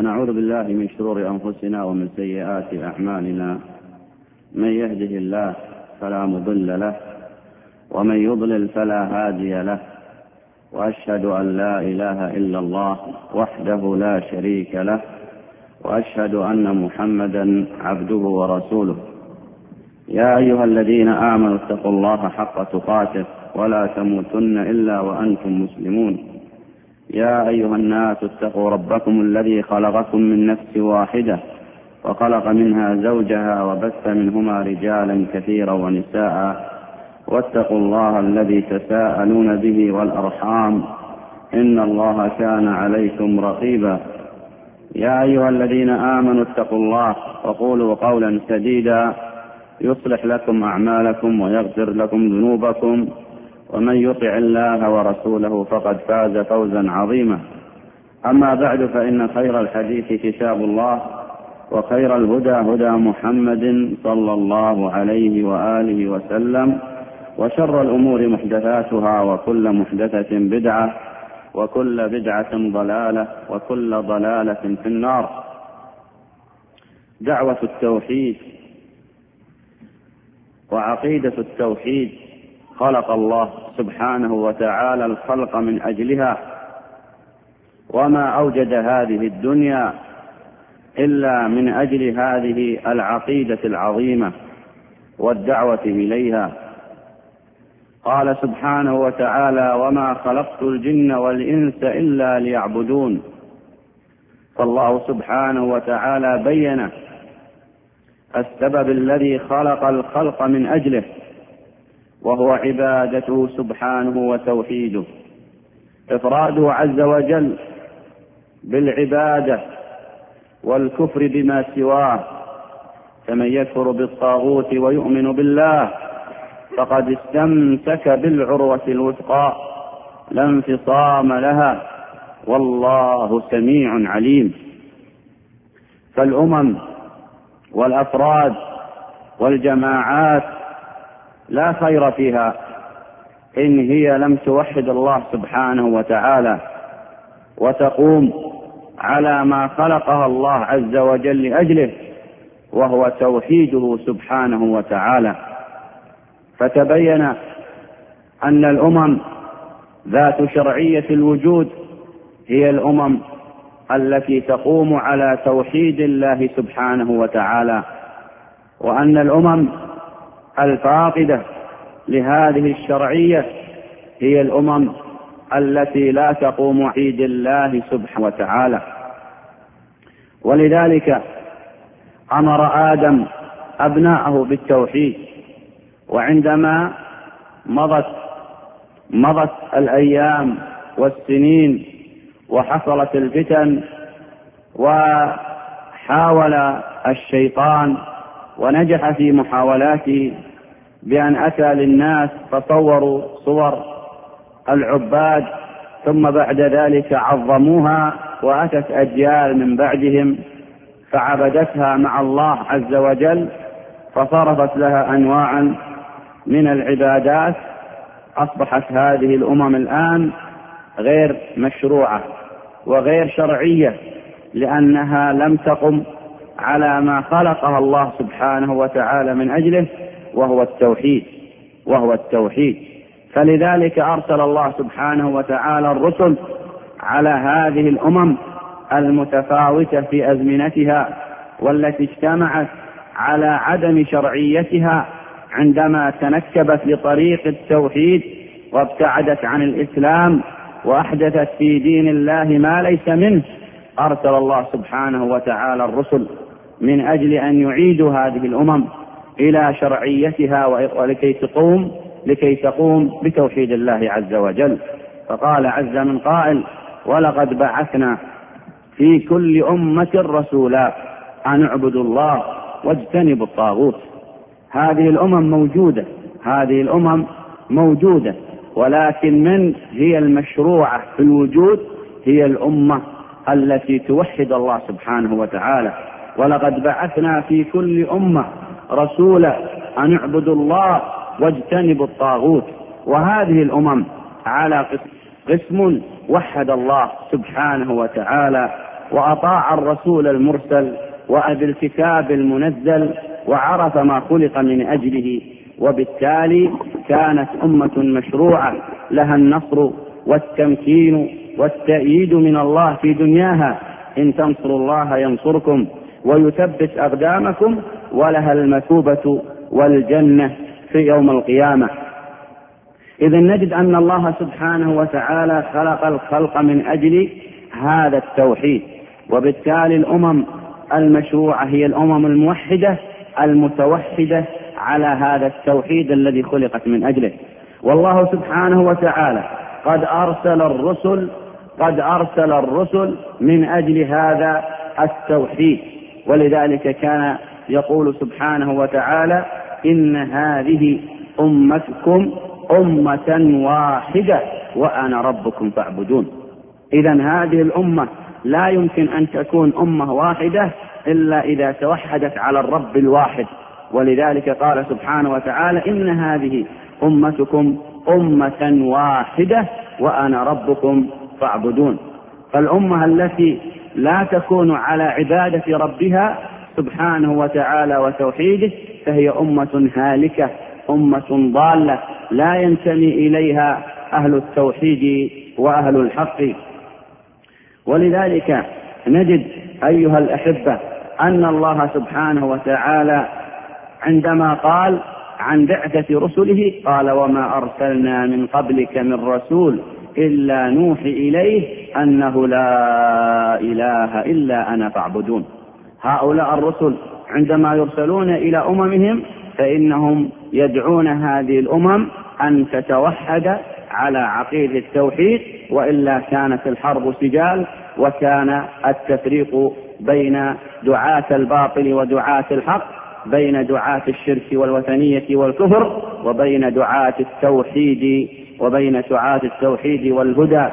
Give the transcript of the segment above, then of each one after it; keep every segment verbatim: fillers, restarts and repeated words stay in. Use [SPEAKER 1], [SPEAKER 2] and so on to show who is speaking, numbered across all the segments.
[SPEAKER 1] ونعوذ بالله من شرور أنفسنا ومن سيئات أعمالنا. من يهده الله فلا مضل له ومن يضلل فلا هادي له، وأشهد أن لا إله إلا الله وحده لا شريك له، وأشهد أن محمدا عبده ورسوله. يا أيها الذين آمنوا اتقوا الله حق تقاته ولا تموتن إلا وأنتم مسلمون. يا أيها الناس اتقوا ربكم الذي خلقكم من نفس واحدة وخلق منها زوجها وبث منهما رجالا كثيرا ونساء، واتقوا الله الذي تساءلون به والأرحام إن الله كان عليكم رقيبا. يا أيها الذين آمنوا اتقوا الله وقولوا قولا سديدا يصلح لكم أعمالكم ويغفر لكم ذنوبكم، ومن يطع الله ورسوله فقد فاز فوزا عظيما. أما بعد، فإن خير الحديث كتاب الله، وخير الهدى هدى محمد صلى الله عليه وآله وسلم، وشر الأمور محدثاتها، وكل محدثة بدعة، وكل بدعة ضلالة، وكل ضلالة في النار. دعوة التوحيد وعقيدة التوحيد خلق الله سبحانه وتعالى الخلق من أجلها، وما أوجد هذه الدنيا إلا من أجل هذه العقيدة العظيمة والدعوة إليها. قال سبحانه وتعالى: وما خلقت الجن والإنس إلا ليعبدون. فالله سبحانه وتعالى بين السبب الذي خلق الخلق من أجله، وهو عبادته سبحانه وتوحيده، إفراده عز وجل بالعبادة والكفر بما سواه. فمن يكفر بالطاغوت ويؤمن بالله فقد استمسك بالعروة الوثقى لا انفصام لها، والله سميع عليم. فالأمم والأفراد والجماعات لا خير فيها إن هي لم توحد الله سبحانه وتعالى وتقوم على ما خلقها الله عز وجل لأجله، وهو توحيده سبحانه وتعالى. فتبين أن الأمم ذات شرعية الوجود هي الأمم التي تقوم على توحيد الله سبحانه وتعالى، وأن الأمم الفاقدة لهذه الشرعية هي الأمم التي لا تقوم عيد الله سبحانه وتعالى. ولذلك أمر آدم أبناءه بالتوحيد، وعندما مضت مضت الأيام والسنين وحصلت الفتن وحاول الشيطان ونجح في محاولاته بأن أتى للناس فصوروا صور العباد، ثم بعد ذلك عظموها، وأتت أجيال من بعدهم فعبدتها مع الله عز وجل، فصرفت لها أنواعا من العبادات. أصبحت هذه الأمم الآن غير مشروعة وغير شرعية، لأنها لم تقم على ما خلقها الله سبحانه وتعالى من أجله، وهو التوحيد وهو التوحيد فلذلك أرسل الله سبحانه وتعالى الرسل على هذه الأمم المتفاوتة في أزمنتها، والتي اجتمعت على عدم شرعيتها عندما تنكبت لطريق التوحيد وابتعدت عن الإسلام وأحدثت في دين الله ما ليس منه. أرسل الله سبحانه وتعالى الرسل من أجل أن يعيدوا هذه الأمم إلى شرعيتها ولكي تقوم لكي تقوم بتوحيد الله عز وجل. فقال عز من قائل: ولقد بعثنا في كل أمة رسولا أن اعبدوا الله واجتنبوا الطاغوت. هذه الأمم موجودة هذه الأمم موجودة ولكن من هي المشروعة في الوجود هي الأمة التي توحد الله سبحانه وتعالى. ولقد بعثنا في كل أمة رسولا أن اعبدوا الله واجتنبوا الطاغوت. وهذه الأمم على قسم وحد الله سبحانه وتعالى وأطاع الرسول المرسل وأبى الكتاب المنزل وعرف ما خلق من أجله، وبالتالي كانت أمة مشروعة لها النصر والتمكين والتأييد من الله في دنياها، إن تنصروا الله ينصركم ويثبت أقدامكم، ولها المثوبة والجنة في يوم القيامة. إذن نجد أن الله سبحانه وتعالى خلق الخلق من أجل هذا التوحيد، وبالتالي الأمم المشروعة هي الأمم الموحدة المتوحدة على هذا التوحيد الذي خلقت من أجله. والله سبحانه وتعالى قد أرسل الرسل قد أرسل الرسل من أجل هذا التوحيد، ولذلك كان يقول سبحانه وتعالى: إن هذه أمتكم أمة واحدة وأنا ربكم فاعبدون. إذن هذه الأمة لا يمكن أن تكون أمة واحدة إلا إذا توحدت على الرب الواحد، ولذلك قال سبحانه وتعالى: إن هذه أمتكم أمة واحدة وأنا ربكم فاعبدون. فالأمة التي لا تكون على عبادة ربها سبحانه وتعالى وتوحيده فهي أمة هالكة، أمة ضالة لا ينتمي إليها أهل التوحيد وأهل الحق. ولذلك نجد أيها الأحبة أن الله سبحانه وتعالى عندما قال عن بعثة رسله قال: وما أرسلنا من قبلك من رسول إلا نوحي إليه أنه لا إله إلا أنا فاعبدون. هؤلاء الرسل عندما يرسلون إلى أممهم فإنهم يدعون هذه الأمم أن تتوحد على عقيدة التوحيد، وإلا كانت الحرب سجال، وكان التفريق بين دعاة الباطل ودعاة الحق، بين دعاة الشرك والوثنية والكفر، وبين دعاة التوحيد وبين دعاة التوحيد والهدى.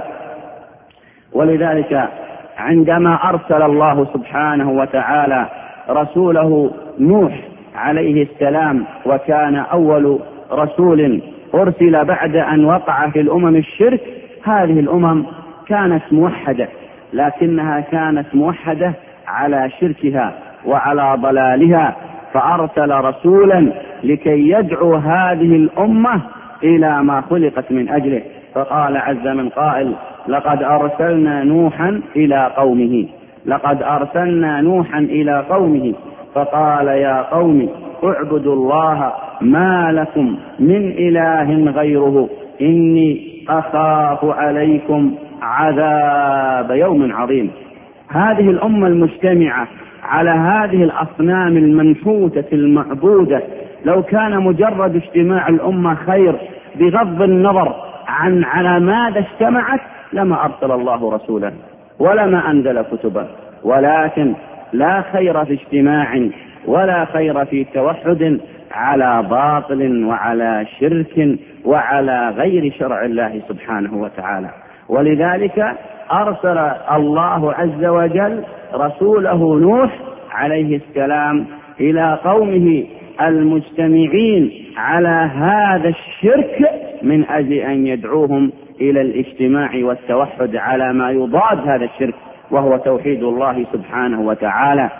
[SPEAKER 1] ولذلك عندما أرسل الله سبحانه وتعالى رسوله نوح عليه السلام، وكان أول رسول أرسل بعد أن وقع في الأمم الشرك، هذه الأمم كانت موحدة، لكنها كانت موحدة على شركها وعلى ضلالها، فأرسل رسولا لكي يدعو هذه الأمة إلى ما خلقت من أجله، فقال عز من قائل: لقد أرسلنا نوحا إلى قومه لقد أرسلنا نوحا إلى قومه فقال يا قوم اعبدوا الله ما لكم من إله غيره إني أخاف عليكم عذاب يوم عظيم. هذه الأمة المجتمعة على هذه الأصنام المنحوتة المعبودة، لو كان مجرد اجتماع الأمة خير بغض النظر عن على ماذا اجتمعت لما أرسل الله رسولا ولما أنزل كتبا، ولكن لا خير في اجتماع ولا خير في توحد على باطل وعلى شرك وعلى غير شرع الله سبحانه وتعالى. ولذلك أرسل الله عز وجل رسوله نوح عليه السلام إلى قومه المجتمعين على هذا الشرك من أجل أن يدعوهم إلى الاجتماع والتوحد على ما يضاد هذا الشرك، وهو توحيد الله سبحانه وتعالى.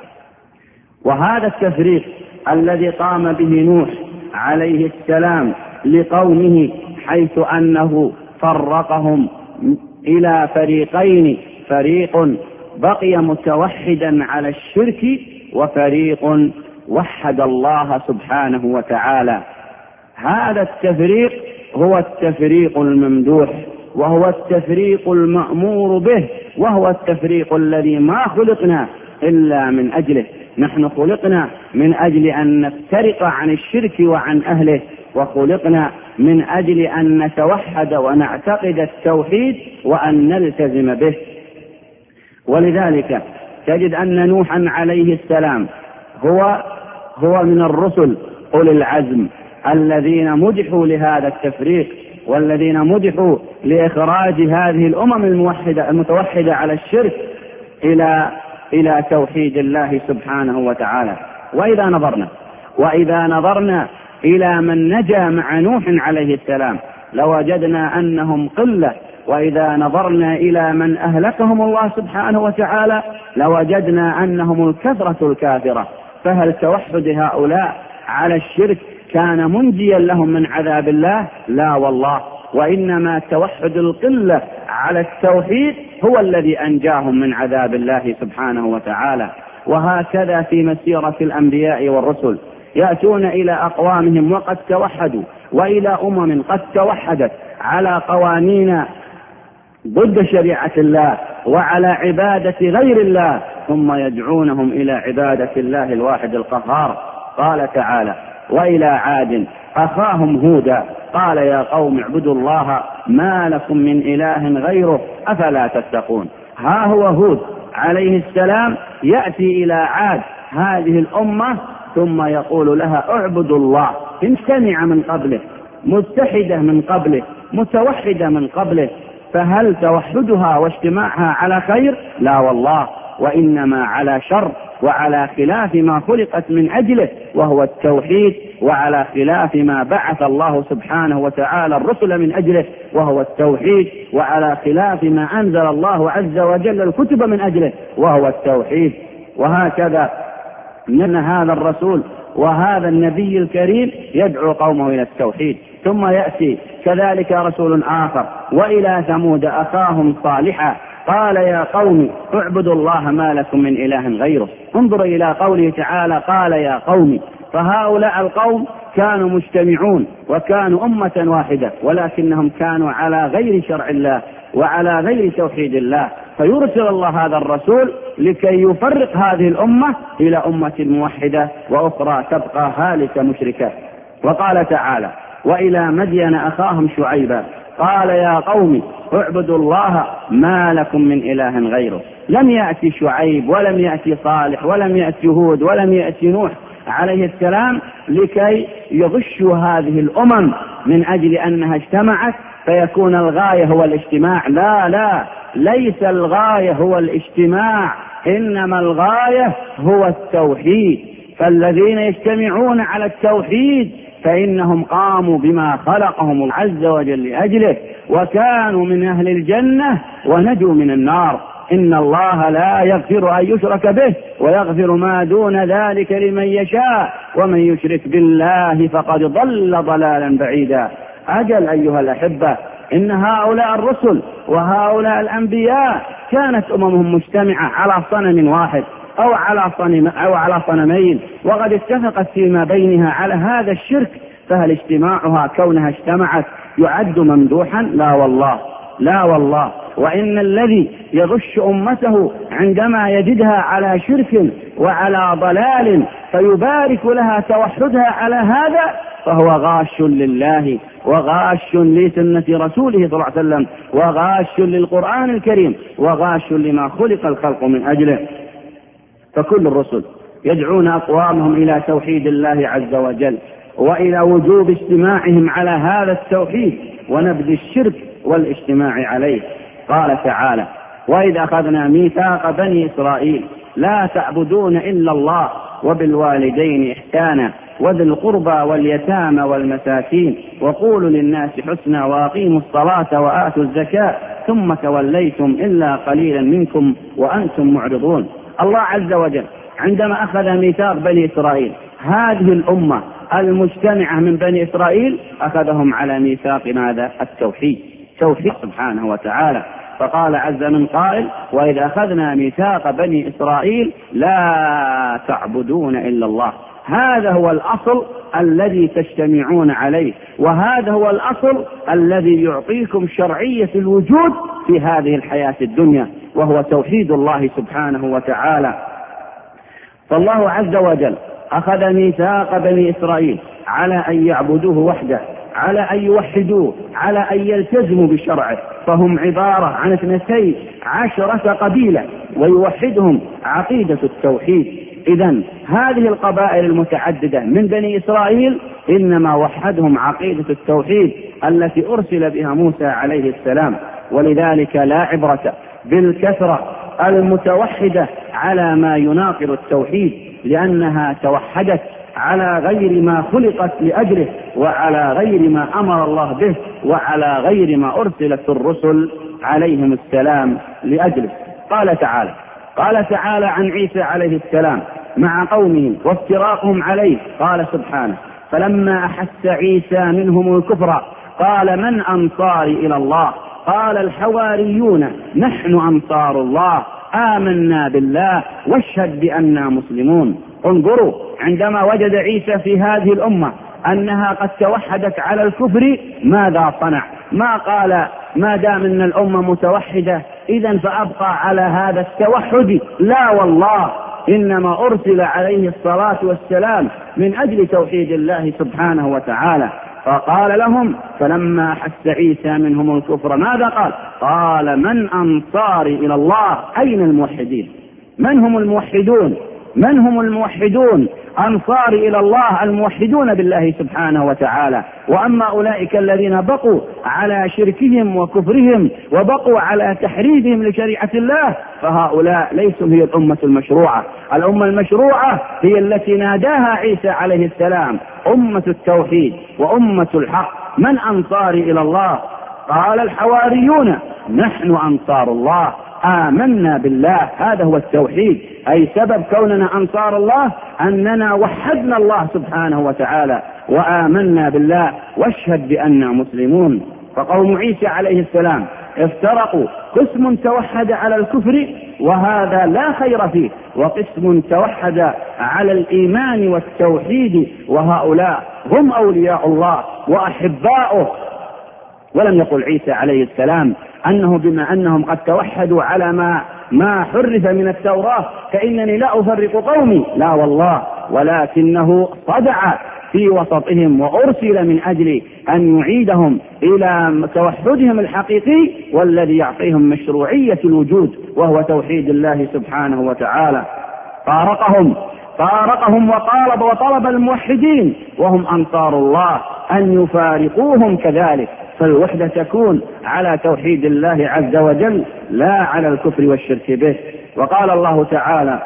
[SPEAKER 1] وهذا التفريق الذي قام به نوح عليه السلام لقومه، حيث أنه فرقهم إلى فريقين: فريق بقي متوحدا على الشرك، وفريق وحد الله سبحانه وتعالى. هذا التفريق هو التفريق الممدوح، وهو التفريق المأمور به، وهو التفريق الذي ما خلقنا إلا من أجله. نحن خلقنا من أجل أن نفترق عن الشرك وعن أهله، وخلقنا من أجل أن نتوحد ونعتقد التوحيد وأن نلتزم به. ولذلك تجد أن نوحا عليه السلام هو هو من الرسل أولي العزم الذين مدحوا لهذا التفريق، والذين مدحوا لإخراج هذه الأمم الموحدة المتوحدة على الشرك إلى إلى توحيد الله سبحانه وتعالى. وإذا نظرنا وإذا نظرنا إلى من نجا مع نوح عليه السلام لوجدنا أنهم قلة وإذا نظرنا إلى من أهلكهم الله سبحانه وتعالى لوجدنا أنهم الكثرة الكافرة. فهل توحد هؤلاء على الشرك كان منجيا لهم من عذاب الله؟ لا والله، وإنما توحد القلة على التوحيد هو الذي أنجاهم من عذاب الله سبحانه وتعالى. وهكذا في مسيرة الأنبياء والرسل، يأتون إلى أقوامهم وقد توحدوا، وإلى أمم قد توحدت على قوانين ضد شريعة الله وعلى عبادة غير الله، ثم يدعونهم إلى عبادة الله الواحد القهار. قال تعالى: وإلى عاد أخاهم هودا قال يا قوم اعبدوا الله ما لكم من إله غيره أفلا تتقون. ها هو هود عليه السلام يأتي إلى عاد هذه الأمة ثم يقول لها اعبدوا الله، مجتمعة من قبله، متحدة من قبله، متوحدة من قبله، فهل توحدها واجتماعها على خير؟ لا والله، وإنما على شر وعلى خلاف ما خلقت من أجله وهو التوحيد، وعلى خلاف ما بعث الله سبحانه وتعالى الرسل من أجله وهو التوحيد، وعلى خلاف ما أنزل الله عز وجل الكتب من أجله وهو التوحيد. وهكذا من هذا الرسول وهذا النبي الكريم يدعو قومه إلى التوحيد. ثم يأتي كذلك رسول آخر وإلى ثمود أخاهم صالحا قال يا قوم اعبدوا الله ما لكم من إله غيره. انظر إلى قوله تعالى قال يا قوم، فهؤلاء القوم كانوا مجتمعون وكانوا أمة واحدة، ولكنهم كانوا على غير شرع الله وعلى غير توحيد الله، فيرسل الله هذا الرسول لكي يفرق هذه الأمة إلى أمة موحدة وأخرى تبقى هالكة مشركة. وقال تعالى وإلى مدين أخاهم شعيبا قال يا قوم اعبدوا الله ما لكم من إله غيره. لم يأتي شعيب ولم يأتي صالح ولم يأتي هود ولم يأتي نوح عليه السلام لكي يغشوا هذه الأمم من أجل أنها اجتمعت فيكون الغاية هو الاجتماع. لا لا، ليس الغاية هو الاجتماع، إنما الغاية هو التوحيد. فالذين يجتمعون على التوحيد فإنهم قاموا بما خلقهم عز وجل لأجله، وكانوا من أهل الجنة ونجوا من النار. إن الله لا يغفر أن يشرك به ويغفر ما دون ذلك لمن يشاء، ومن يشرك بالله فقد ضل ضلالا بعيدا. أجل أيها الأحبة، إن هؤلاء الرسل وهؤلاء الأنبياء كانت أممهم مجتمعة على صنم واحد أو على صنم أو على صنمين، وقد اتفقت فيما بينها على هذا الشرك، فهل اجتماعها كونها اجتمعت يعد ممدوحا؟ لا والله، لا والله. وإن الذي يغش أمته عندما يجدها على شرك وعلى ضلال فيبارك لها توحدها على هذا فهو غاش لله وغاش لسنة رسوله صلى الله عليه وسلم وغاش للقرآن الكريم وغاش لما خلق الخلق من أجله. فكل الرسل يدعون أقوامهم إلى توحيد الله عز وجل وإلى وجوب اجتماعهم على هذا التوحيد ونبذ الشرك والاجتماع عليه. قال تعالى وإذ أخذنا ميثاق بني إسرائيل لا تعبدون إلا الله وبالوالدين إحسانا وذي القربى واليتامى والمساكين وقولوا للناس حسنا وأقيموا الصلاة وآتوا الزكاة ثم توليتم إلا قليلا منكم وأنتم معرضون. الله عز وجل عندما أخذ ميثاق بني إسرائيل هذه الأمة المجتمعة من بني إسرائيل أخذهم على ميثاق ماذا؟ التوحيد، توحيد سبحانه وتعالى. فقال عز من قائل وإذا أخذنا ميثاق بني إسرائيل لا تعبدون إلا الله. هذا هو الأصل الذي تجتمعون عليه، وهذا هو الأصل الذي يعطيكم شرعية الوجود في هذه الحياة الدنيا، وهو توحيد الله سبحانه وتعالى. فالله عز وجل أخذ ميثاق بني إسرائيل على أن يعبدوه وحده، على أن يوحدوه، على أن يلتزموا بشرعه، فهم عبارة عن اثنتي عشرة قبيلة ويوحدهم عقيدة التوحيد. إذن هذه القبائل المتعددة من بني إسرائيل إنما وحدهم عقيدة التوحيد التي أرسل بها موسى عليه السلام. ولذلك لا عبرة بالكثرة المتوحدة على ما يناقض التوحيد، لأنها توحدت على غير ما خلقت لأجله، وعلى غير ما أمر الله به، وعلى غير ما أرسلت الرسل عليهم السلام لأجله. قال تعالى قال تعالى عن عيسى عليه السلام مع قومه وافتراقهم عليه، قال سبحانه: فلما أحس عيسى منهم الكفر قال: من أنصاري إلى الله؟ قال الحواريون: نحن أنصار الله، آمنا بالله واشهد بأننا مسلمون. انظروا، عندما وجد عيسى في هذه الأمة أنها قد توحدت على الكفر ماذا صنع؟ ما قال ما دام أن الأمة متوحدة إذن فأبقى على هذا التوحد، لا والله، إنما أرسل عليه الصلاة والسلام من أجل توحيد الله سبحانه وتعالى. فقال لهم: فلما أحس عيسى منهم الكفر ماذا قال؟ قال: من أنصاري إلى الله؟ أين الموحدين؟ من هم الموحدون؟ من هم الموحدون؟ أنصار إلى الله الموحدون بالله سبحانه وتعالى. وأما أولئك الذين بقوا على شركهم وكفرهم وبقوا على تحريفهم لشريعة الله فهؤلاء ليسوا هي الأمة المشروعة. الأمة المشروعة هي التي ناداها عيسى عليه السلام أمة التوحيد وأمة الحق. من أنصاري إلى الله؟ قال الحواريون: نحن أنصار الله، آمنا بالله. هذا هو التوحيد، أي سبب كوننا أنصار الله أننا وحدنا الله سبحانه وتعالى وآمنا بالله واشهد بأننا مسلمون. فقوم عيسى عليه السلام افترقوا، قسم توحد على الكفر وهذا لا خير فيه، وقسم توحد على الإيمان والتوحيد وهؤلاء هم أولياء الله وأحباؤه. ولم يقل عيسى عليه السلام أنه بما أنهم قد توحدوا على ما ما حرف من التوراة فإنني لا أفرق قومي، لا والله، ولكنه صدع في وسطهم وأرسل من أجل أن يعيدهم إلى توحدهم الحقيقي والذي يعطيهم مشروعية الوجود وهو توحيد الله سبحانه وتعالى. فارقهم فارقهم وطالب وطلب الموحدين وهم أنصار الله أن يفارقوهم كذلك، فالوحدة تكون على توحيد الله عز وجل لا على الكفر والشرك به. وقال الله تعالى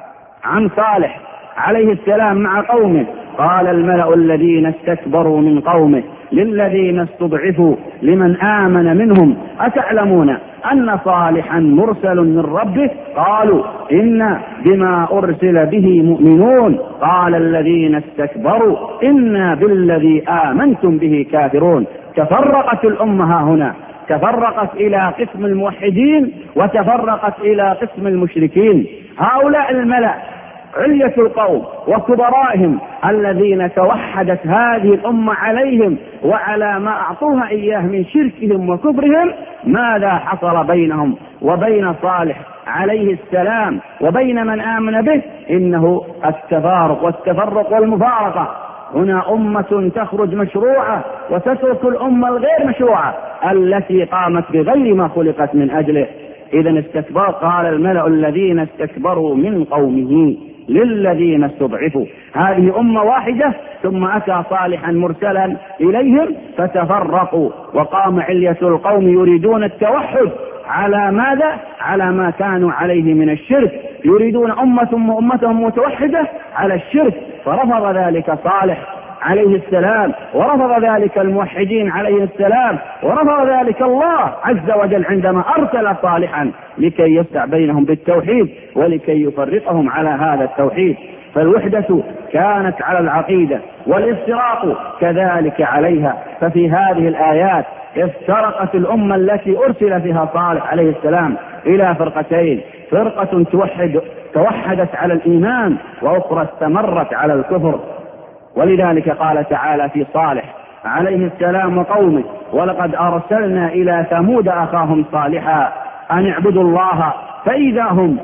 [SPEAKER 1] عن صالح عليه السلام مع قومه: قال الملأ الذين استكبروا من قومه للذين استضعفوا لمن آمن منهم: أتعلمون أن صالحا مرسل من ربه؟ قالوا إنا بما أرسل به مؤمنون. قال الذين استكبروا إنا بالذي آمنتم به كافرون. تفرقت الأمة هنا، تفرقت إلى قسم الموحدين وتفرقت إلى قسم المشركين. هؤلاء الملأ علية القوم وكبرائهم الذين توحدت هذه الأمة عليهم وعلى ما أعطوها إياه من شركهم وكفرهم، ماذا حصل بينهم وبين صالح عليه السلام وبين من آمن به؟ إنه التفارق والتفرق والمفارقة. هنا أمة تخرج مشروعة وتترك الأمة الغير مشروعة التي قامت بغير ما خلقت من أجله. إذن استكبار، قال الملأ الذين استكبروا من قومه للذين استضعفوا. هذه أمة واحدة ثم أتى صالحا مرسلا إليهم فتفرقوا وقام علية القوم يريدون التوحد على ماذا؟ على ما كانوا عليه من الشرك، يريدون أمة أمتهم متوحدة على الشرك، فرفض ذلك صالح عليه السلام ورفض ذلك الموحدين عليه السلام ورفض ذلك الله عز وجل عندما أرسل صالحا لكي يسع بينهم بالتوحيد ولكي يفرقهم على هذا التوحيد. فالوحدة كانت على العقيدة والافتراق كذلك عليها. ففي هذه الآيات افترقت الأمة التي أرسل فيها صالح عليه السلام إلى فرقتين: فرقة توحد توحدت على الإيمان وأخرى استمرت على الكفر. ولذلك قال تعالى في صالح عليه السلام وقومه: ولقد أرسلنا إلى ثمود أخاهم صالحا أن اعبدوا الله فإذا هم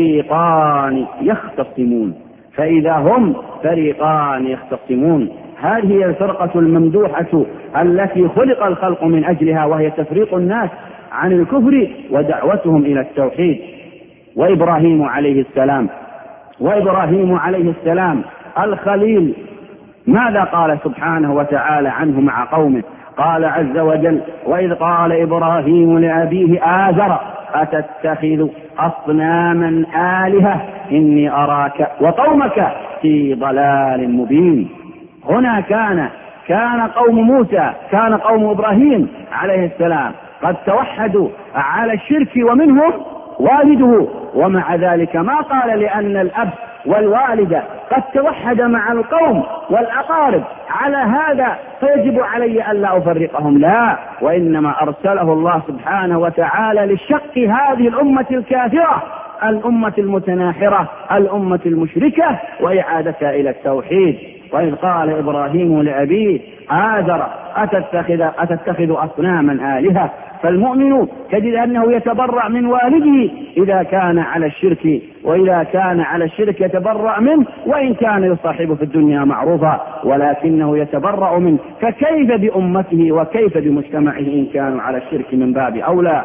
[SPEAKER 1] فريقان يختصمون. فإذا هم فريقان يختصمون. هذه هي الفرقة الممدوحة التي خلق الخلق من أجلها، وهي تفريق الناس عن الكفر ودعوتهم إلى التوحيد. وإبراهيم عليه السلام وإبراهيم عليه السلام الخليل، ماذا قال سبحانه وتعالى عنه مع قومه؟ قال عز وجل: وإذ قال إبراهيم لأبيه آزر أتتخذ أصناما آلهة إني أراك وقومك في ضلال مبين. هنا كان كان قوم موسى كان قوم إبراهيم عليه السلام قد توحدوا على الشرك ومنهم والده، ومع ذلك ما قال لأن الأب والوالدة قد توحد مع القوم والأقارب على هذا فيجب علي ألا أفرقهم، لا، وإنما أرسله الله سبحانه وتعالى للشق هذه الأمة الكافرة، الأمة المتناحرة، الأمة المشركة، وإعادتها إلى التوحيد. وإذ قال إبراهيم لأبيه آزر أتتخذ, أتتخذ أصناما آلهة، فالمؤمن تجد أنه يتبرأ من والده إذا كان على الشرك، وإذا كان على الشرك يتبرأ منه وإن كان يصاحبه في الدنيا معروفا، ولكنه يتبرأ منه، فكيف بأمته وكيف بمجتمعه إن كانوا على الشرك من باب أولى.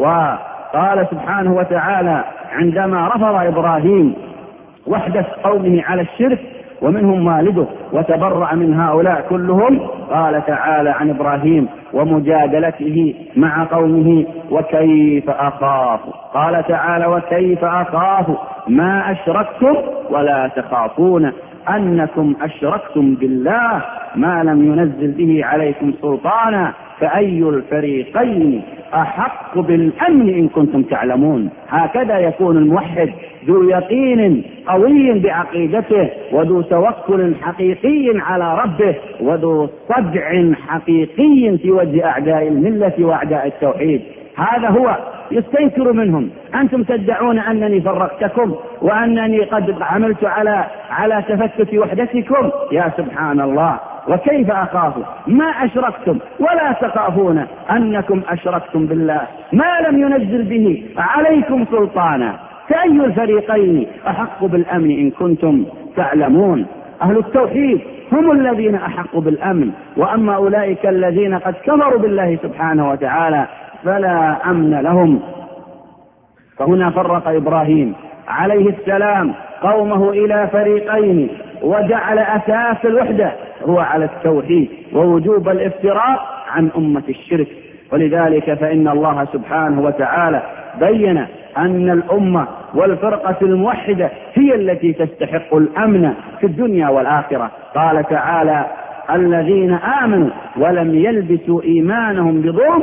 [SPEAKER 1] وقال سبحانه وتعالى عندما رفض إبراهيم وحدة قومه على الشرك ومنهم والده وتبرأ من هؤلاء كلهم، قال تعالى عن إبراهيم ومجادلته مع قومه وكيف أخاف، قال تعالى وكيف أخاف ما أشركتم ولا تخافون أنكم أشركتم بالله ما لم ينزل به عليكم سلطانا فأي الفريقين أحق بالأمن إن كنتم تعلمون. هكذا يكون الموحد ذو يقين قوي بعقيدته، وذو توكل حقيقي على ربه، وذو صدع حقيقي في وجه أعداء الملة وأعداء التوحيد. هذا هو يستنكر منهم أنتم تدعون أنني فرقتكم وأنني قد عملت على على تفتت وحدتكم، يا سبحان الله. وكيف أخاف ما أشركتم ولا تخافون أنكم أشركتم بالله ما لم ينزل به عليكم سلطانا فأي الفريقين أحق بالأمن إن كنتم تعلمون. أهل التوحيد هم الذين أحقوا بالأمن، وأما أولئك الذين قد كفروا بالله سبحانه وتعالى فلا أمن لهم. فهنا فرق إبراهيم عليه السلام قومه إلى فريقين، وجعل أساس الوحدة هو على التوحيد ووجوب الافتراق عن أمة الشرك. ولذلك فإن الله سبحانه وتعالى بين أن الأمة والفرقة الموحدة هي التي تستحق الأمن في الدنيا والآخرة. قال تعالى الذين آمنوا ولم يلبسوا إيمانهم بظلم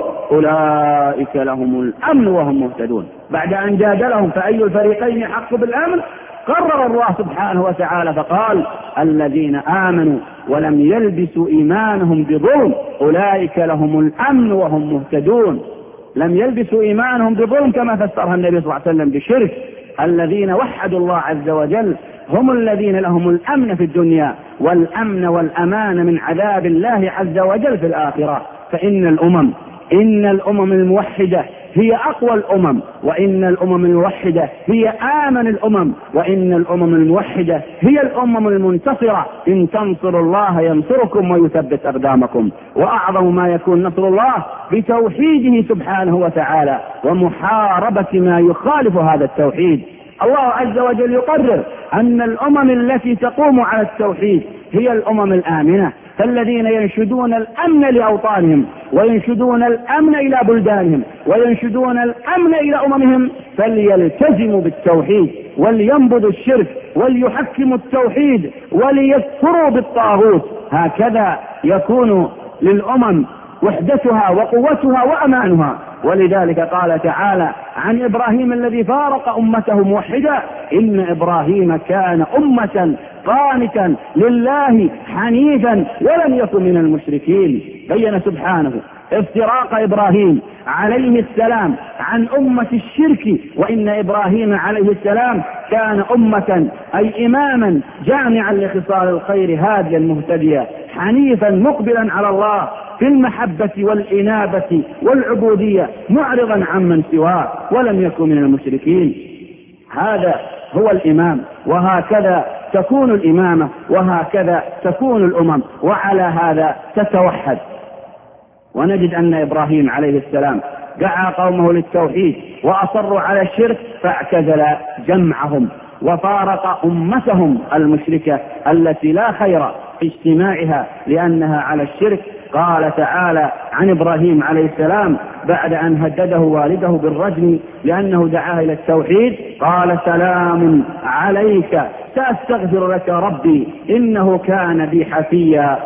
[SPEAKER 1] أولئك لهم الأمن وهم مهتدون. بعد أن جادلهم فأي الفريقين حق بالأمن قرر الله سبحانه وتعالى فقال الذين آمنوا ولم يلبسوا إيمانهم بظلم أولئك لهم الأمن وهم مهتدون. لم يلبسوا إيمانهم بظلم كما فسرها النبي صلى الله عليه وسلم بشرك. الذين وحدوا الله عز وجل هم الذين لهم الأمن في الدنيا والأمن والأمان من عذاب الله عز وجل في الآخرة. فإن الأمم إن الأمم الموحدة هي أقوى الأمم، وإن الأمم الموحدة هي آمن الأمم، وإن الأمم الموحدة هي الأمم المنتصرة. إن تنصروا الله ينصركم ويثبت أقدامكم. وأعظم ما يكون نصر الله بتوحيده سبحانه وتعالى ومحاربة ما يخالف هذا التوحيد. الله عز وجل يقرر أن الأمم التي تقوم على التوحيد هي الأمم الآمنة، فالذين ينشدون الأمن لأوطانهم وينشدون الأمن إلى بلدانهم وينشدون الأمن إلى أممهم فليلتزموا بالتوحيد ولينبذوا الشرك وليحكموا التوحيد وليكفروا بالطاغوت. هكذا يكون للأمم وحدتها وقوتها وأمانها. ولذلك قال تعالى عن إبراهيم الذي فارق أمته موحدا إن إبراهيم كان أمة قانتا لله حنيفا ولم يكن من المشركين. بين سبحانه افتراق إبراهيم عليه السلام عن أمة الشرك، وإن إبراهيم عليه السلام كان أمة أي إماما جامعا لخصال الخير هاديا مهتديا حنيفا مقبلا على الله في المحبة والإنابة والعبودية معرضا عمن سواه ولم يكن من المشركين. هذا هو الإمام، وهكذا تكون الإمامة، وهكذا تكون الأمم، وعلى هذا تتوحد. ونجد أن إبراهيم عليه السلام دعا قومه للتوحيد وأصروا على الشرك فاعتزل جمعهم وفارق أمتهم المشركة التي لا خير اجتماعها لأنها على الشرك. قال تعالى عن إبراهيم عليه السلام بعد أن هدده والده بالرجم لأنه دعاه إلى التوحيد: قال سلام عليك سأستغفر لك ربي إنه كان بي حفيا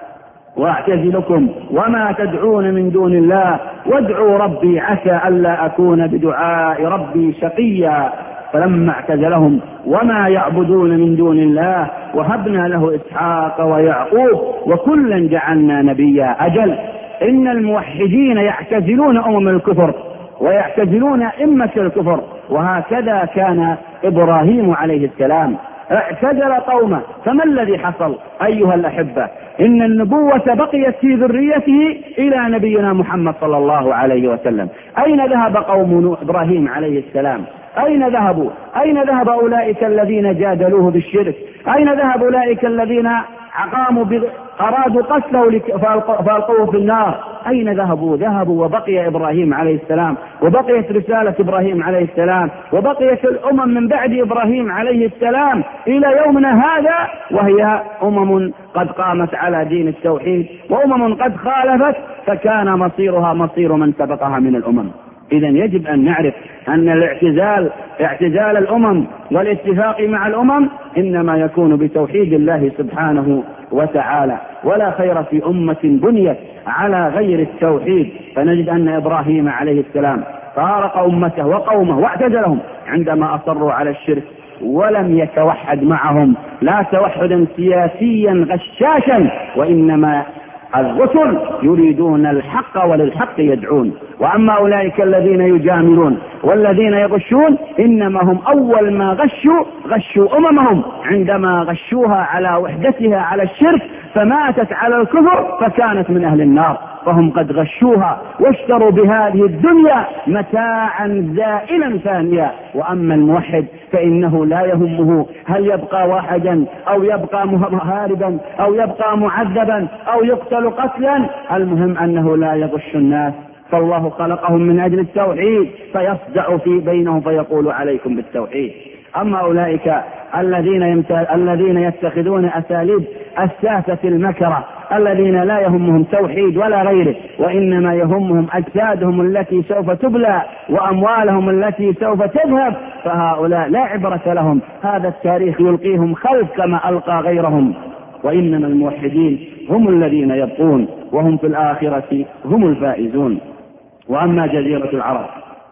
[SPEAKER 1] واعتزلكم وما تدعون من دون الله وادعوا ربي عسى ألا أكون بدعاء ربي شقيا. فلما اعتزلهم وما يعبدون من دون الله وهبنا له إسحاق ويعقوب وكلا جعلنا نبيا. أجل إن الموحدين يعتزلون أمم الكفر ويعتزلون أئمة الكفر، وهكذا كان إبراهيم عليه السلام اعتزل قومه. فما الذي حصل أيها الأحبة؟ إن النبوة بقيت في ذريته إلى نبينا محمد صلى الله عليه وسلم. أين ذهب قوم إبراهيم عليه السلام؟ أين ذهبوا؟ أين ذهب أولئك الذين جادلوه بالشرك؟ أين ذهب أولئك الذين عقاموا أرادوا قتله فألقوه في النار؟ أين ذهبوا؟ ذهبوا وبقي إبراهيم عليه السلام، وبقيت رسالة إبراهيم عليه السلام، وبقيت الأمم من بعد إبراهيم عليه السلام إلى يومنا هذا، وهي أمم قد قامت على دين التوحيد وأمم قد خالفت، فكان مصيرها مصير من سبقها من الأمم. إذن يجب أن نعرف أن الاعتزال اعتزال الأمم والاتفاق مع الأمم إنما يكون بتوحيد الله سبحانه وتعالى، ولا خير في أمة بنيت على غير التوحيد. فنجد أن إبراهيم عليه السلام فارق أمته وقومه واعتزلهم عندما أصروا على الشرك ولم يتوحد معهم، لا توحدا سياسيا غشاشا، وإنما الرسل يريدون الحق وللحق يدعون. وأما أولئك الذين يجاملون والذين يغشون إنما هم أول ما غشوا غشوا أممهم عندما غشوها على وحدتها على الشرك فماتت على الكفر فكانت من أهل النار. فهم قد غشوها واشتروا بهذه الدنيا متاعا زائلا ثانيا. وأما الموحد فإنه لا يهمه هل يبقى واحدا أو يبقى هاربا أو يبقى معذبا أو يقتل قتلا، المهم أنه لا يغش الناس، فالله خلقهم من أجل التوحيد فيصدع في بينهم فيقول عليكم بالتوحيد. أما أولئك الذين, يمت... الذين يتخذون أساليب الساسة المكرة الذين لا يهمهم توحيد ولا غيره، وإنما يهمهم أجسادهم التي سوف تبلى وأموالهم التي سوف تذهب، فهؤلاء لا عبرة لهم، هذا التاريخ يلقيهم خلف كما ألقى غيرهم. وإنما الموحدين هم الذين يبقون وهم في الآخرة هم الفائزون. وأما جزيرة العرب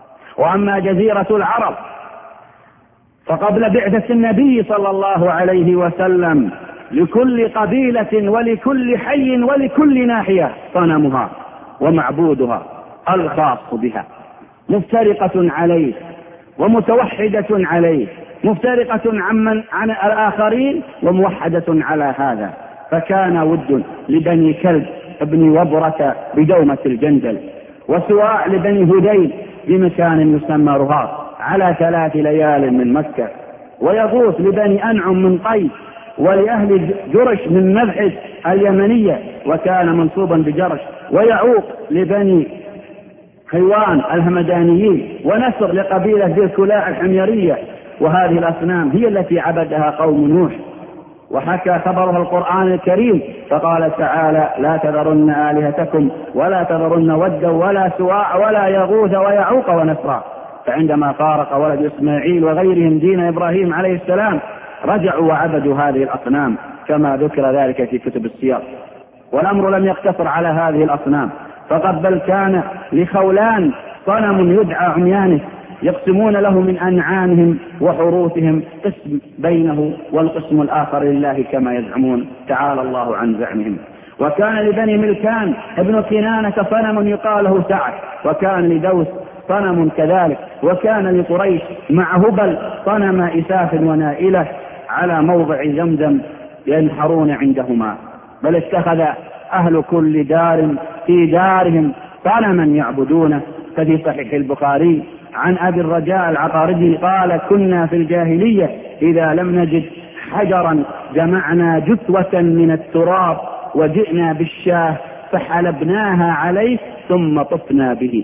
[SPEAKER 1] وأما جزيرة العرب فقبل بعثة النبي صلى الله عليه وسلم لكل قبيلة ولكل حي ولكل ناحية صنمها ومعبودها الخاص بها، مفترقة عليه ومتوحدة عليه، مفترقة عن, عن الآخرين وموحدة على هذا. فكان ود لبني كلب ابن وبرة بدومة الجندل، وسواع لبني هذيل بمكان يسمى رهاط على ثلاث ليال من مكة، ويغوث لبني أنعم من طيب، ولأهل جرش من مبحث اليمنية وكان منصوبا بجرش، ويعوق لبني خيوان الهمدانيين، ونسر لقبيلة ذي الكلاع الحميرية. وهذه الأصنام هي التي عبدها قوم نوح، وحكى خبرها القرآن الكريم فقال تعالى: لا تذرن آلهتكم ولا تذرن ودا ولا سواع ولا يغوث ويعوق ونسرا. فعندما فارق ولد إسماعيل وغيرهم دين إبراهيم عليه السلام رجعوا وعبدوا هذه الأصنام كما ذكر ذلك في كتب السير. والأمر لم يقتصر على هذه الأصنام، فقد بل كان لخولان صنم يدعى عميانه يقسمون له من أنعامهم وحروثهم قسم بينه والقسم الآخر لله كما يزعمون، تعالى الله عن زعمهم. وكان لبني ملكان ابن كنانة صنم يقال له سعد، وكان لدوس صنم كذلك، وكان لقريش مع هبل صنم إساف ونائلة على موضع زمزم ينحرون عندهما. بل اتخذ أهل كل دار في دارهم صنما يعبدونه. ففي صحيح البخاري عن أبي الرجاء العقاردي قال: كنا في الجاهلية إذا لم نجد حجرا جمعنا جثوة من التراب وجئنا بالشاه فحلبناها عليه ثم طفنا به.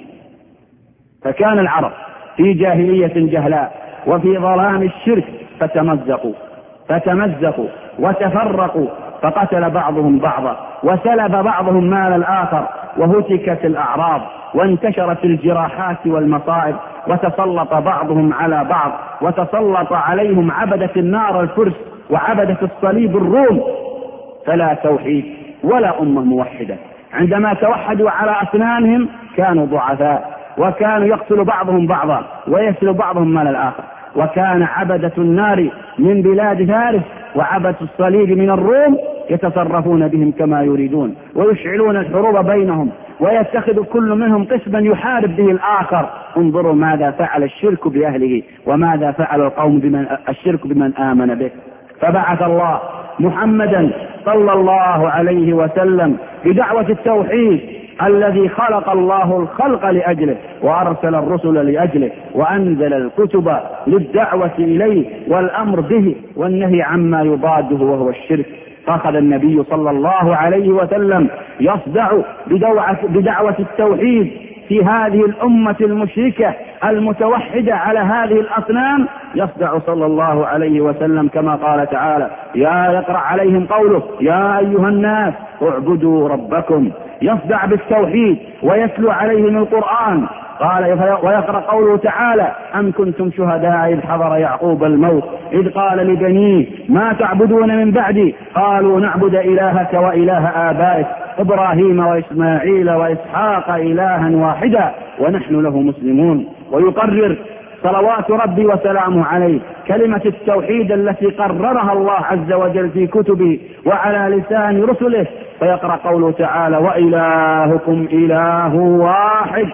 [SPEAKER 1] فكان العرب في جاهلية جهلاء وفي ظلام الشرك فتمزقوا فتمزقوا وتفرقوا فقتل بعضهم بعضا وسلب بعضهم مال الآخر وهتكت الأعراض وانتشرت الجراحات والمصائب وتسلط بعضهم على بعض وتسلط عليهم عبدة النار الفرس وعبدة الصليب الروم. فلا توحيد ولا أمة موحدة. عندما توحدوا على أسنانهم كانوا ضعفاء وكانوا يقتل بعضهم بعضا ويسلب بعضهم مال الآخر. وكان عبدة النار من بلاد فارس وعبدة الصليب من الروم يتصرفون بهم كما يريدون ويشعلون الحروب بينهم ويتخذ كل منهم قسما يحارب به الآخر. انظروا ماذا فعل الشرك بأهله وماذا فعل القوم بمن الشرك بمن آمن به. فبعث الله محمدا صلى الله عليه وسلم بدعوة التوحيد الذي خلق الله الخلق لأجله وأرسل الرسل لأجله وأنزل الكتب للدعوة إليه والأمر به والنهي عما يضاده وهو الشرك. فأخذ النبي صلى الله عليه وسلم يصدع بدعوة التوحيد في هذه الأمة المشركة المتوحدة على هذه الأصنام. يصدع صلى الله عليه وسلم كما قال تعالى: يا يقرأ عليهم قوله: يا أيها الناس اعبدوا ربكم. يصدع بالتوحيد ويتلو عليهم القرآن. قال ويقرأ قوله تعالى: أم كنتم شهداء إذ حضر يعقوب الموت إذ قال لبنيه ما تعبدون من بعدي قالوا نعبد إلهك وإله آبائك إبراهيم وإسماعيل وإسحاق إلها واحدا ونحن له مسلمون. ويقرر صلوات ربي وسلامه عليه كلمة التوحيد التي قررها الله عز وجل في كتبه وعلى لسان رسله. فيقرأ قوله تعالى: وإلهكم إله واحد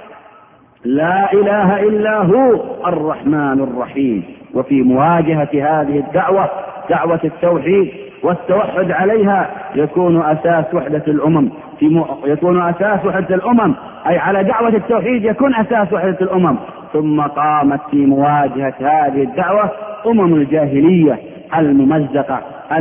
[SPEAKER 1] لا إله إلا هو الرحمن الرحيم. وفي مواجهة هذه الدعوة دعوة التوحيد والتوحد عليها يكون أساس وحدة الأمم في م... يكون أساس وحدة الأمم أي على دعوة التوحيد يكون أساس وحدة الأمم. ثم قامت في مواجهة هذه الدعوة أمم الجاهلية الممزقة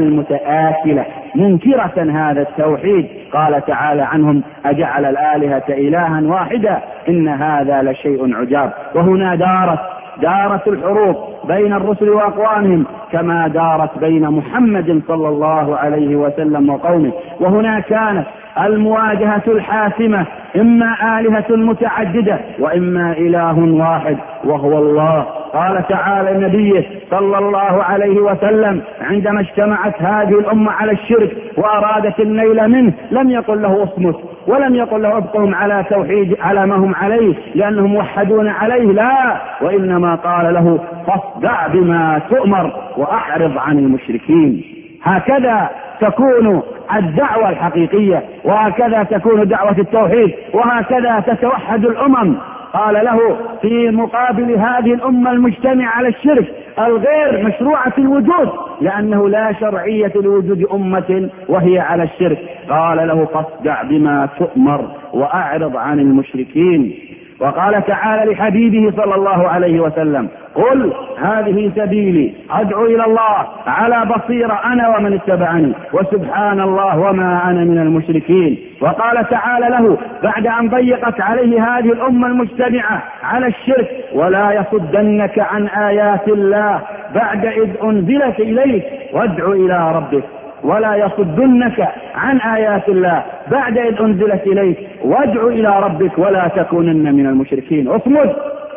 [SPEAKER 1] المتآكلة منكرة هذا التوحيد. قال تعالى عنهم: أجعل الآلهة إلها واحدا إن هذا لشيء عجاب. وهنا دارت دارت الحروب بين الرسل وأقوامهم كما دارت بين محمد صلى الله عليه وسلم وقومه. وهنا كانت المواجهة الحاسمة إما آلهة متعددة وإما إله واحد وهو الله. قال تعالى لنبيه صلى الله عليه وسلم عندما اجتمعت هذه الأمة على الشرك وأرادت النيل منه لم يقل له اصمت ولم يقل له ابقهم على توحيد على ما هم عليه لأنهم موحدون عليه، لا، وإنما قال له: فاصدع بما تؤمر وأعرض عن المشركين. هكذا تكون الدعوة الحقيقية وهكذا تكون دعوة التوحيد وهكذا تتوحد الأمم. قال له في مقابل هذه الأمة المجتمعة على الشرك الغير مشروعة الوجود لأنه لا شرعية لوجود أمة وهي على الشرك، قال له: فاصدع بما تؤمر وأعرض عن المشركين. وقال تعالى لحبيبه صلى الله عليه وسلم: قل هذه سبيلي أدعو إلى الله على بصيرة أنا ومن اتبعني وسبحان الله وما أنا من المشركين. وقال تعالى له بعد أن ضيقت عليه هذه الأمة المجتمعة على الشرك: ولا يصدنك عن آيات الله بعد إذ أنزلت إليك وادع إلى ربك. ولا يصدنك عن آيات الله بعد إذ أنزلت إليك وادع إلى ربك ولا تكونن من المشركين. اصمد.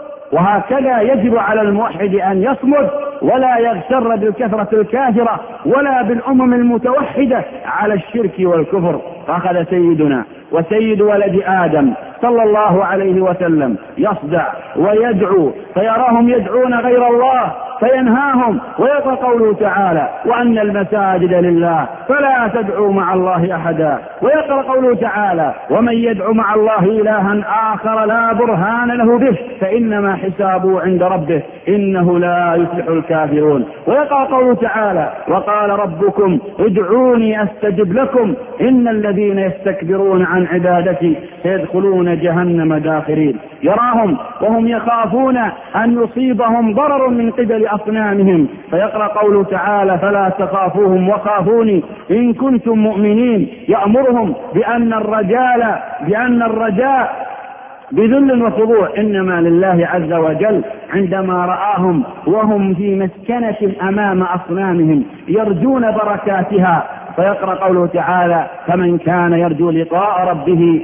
[SPEAKER 1] وهكذا يجب على الموحد أن يصمد ولا يغتر بالكثرة الكافرة ولا بالأمم المتوحدة على الشرك والكفر. فأخذ سيدنا وسيد ولد آدم صلى الله عليه وسلم يصدع ويدعو فيراهم يدعون غير الله فينهاهم ويقرأ قوله تعالى: وأن المساجد لله فلا تدعوا مع الله أحدا. ويقرأ قوله تعالى: ومن يدعو مع الله إلها آخر لا برهان له به فإنما حسابه عند ربه إنه لا يفلح الكافرون. ويقرأ قوله تعالى: وقال ربكم ادعوني أستجب لكم إن الذين يستكبرون عن عبادتي سيدخلون جهنم داخرين. يراهم وهم يخافون أن يصيبهم ضرر من قبل أصنامهم فيقرأ قوله تعالى: فلا تخافوهم وخافوني إن كنتم مؤمنين. يأمرهم بأن الرجال بأن الرجاء بذل وخضوع إنما لله عز وجل عندما رآهم وهم في مسكنة أمام أصنامهم يرجون بركاتها فيقرأ قوله تعالى: فمن كان يرجو لقاء ربه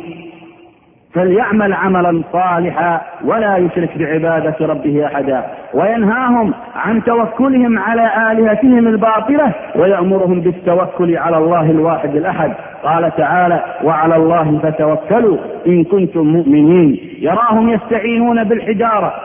[SPEAKER 1] فليعمل عملا صالحا ولا يشرك بعبادة ربه أحدا، وينهاهم عن توكلهم على آلهتهم الباطلة ويأمرهم بالتوكل على الله الواحد الأحد. قال تعالى: وعلى الله فتوكلوا إن كنتم مؤمنين. يراهم يستعينون بالحجارة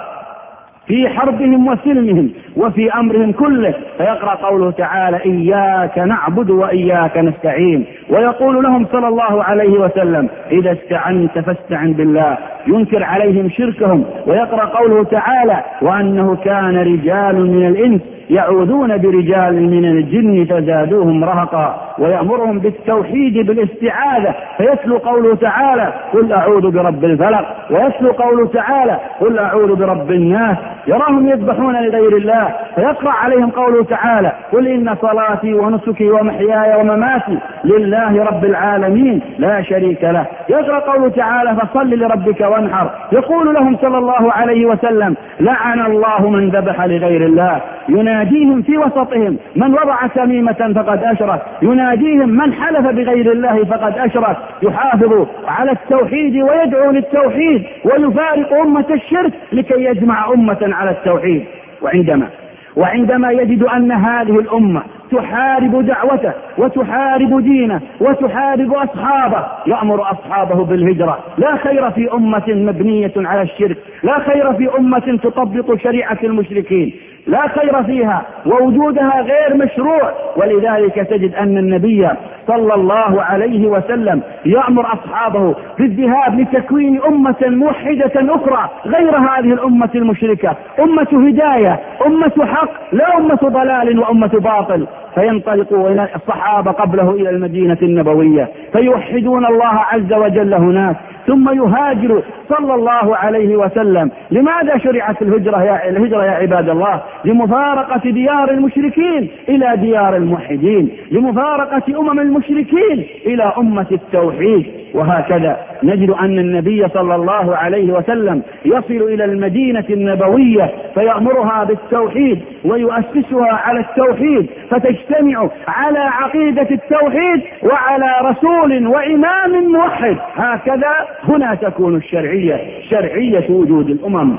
[SPEAKER 1] في حربهم وسلمهم وفي أمرهم كله، فيقرأ قوله تعالى: إياك نعبد وإياك نستعين. ويقول لهم صلى الله عليه وسلم: إذا استعنت فاستعن بالله. ينكر عليهم شركهم. ويقرأ قوله تعالى: وأنه كان رجال من الإنس يعوذون برجال من الجن فزادوهم رهقا. ويأمرهم بالتوحيد بالاستعاذة، فيتلو قوله تعالى: قل أعوذ برب الفلق. ويتلو قوله تعالى: قل أعوذ برب الناس. يراهم يذبحون لغير الله، فيقرأ عليهم قوله تعالى: قل إن صلاتي ونسكي ومحياي ومماتي لله رب العالمين لا شريك له. يقرأ قوله تعالى: فصل لربك وانحر. يقول لهم صلى الله عليه وسلم: لعن الله من ذبح لغير الله. يناديهم في وسطهم: من وضع تميمة فقد أشرك. يناديهم: من حلف بغير الله فقد أشرك. يحافظ على التوحيد ويدعو للتوحيد ويفارق أمة الشرك لكي يجمع أمة على التوحيد. وعندما وعندما يجد أن هذه الأمة تحارب دعوته وتحارب دينه وتحارب أصحابه، يأمر أصحابه بالهجرة. لا خير في أمة مبنية على الشرك، لا خير في أمة تطبق شريعة المشركين، لا خير فيها ووجودها غير مشروع. ولذلك تجد أن النبي صلى الله عليه وسلم يأمر أصحابه بالذهاب لتكوين أمة موحدة أخرى غير هذه الأمة المشركة، أمة هداية، أمة حق، لا أمة ضلال وأمة باطل. فينطلقوا إلى الصحابة قبله إلى المدينة النبوية فيوحدون الله عز وجل هناك، ثم يهاجر صلى الله عليه وسلم. لماذا شرعت الهجرة يا, الهجرة يا عباد الله؟ لمفارقة ديار المشركين إلى ديار الموحدين، لمفارقة أمم المشركين إلى أمة التوحيد. وهكذا نجد أن النبي صلى الله عليه وسلم يصل إلى المدينة النبوية فيأمرها بالتوحيد ويؤسسها على التوحيد، فتجتمع على عقيدة التوحيد وعلى رسول وإمام موحد. هكذا هنا تكون الشرعية، شرعية وجود الأمم.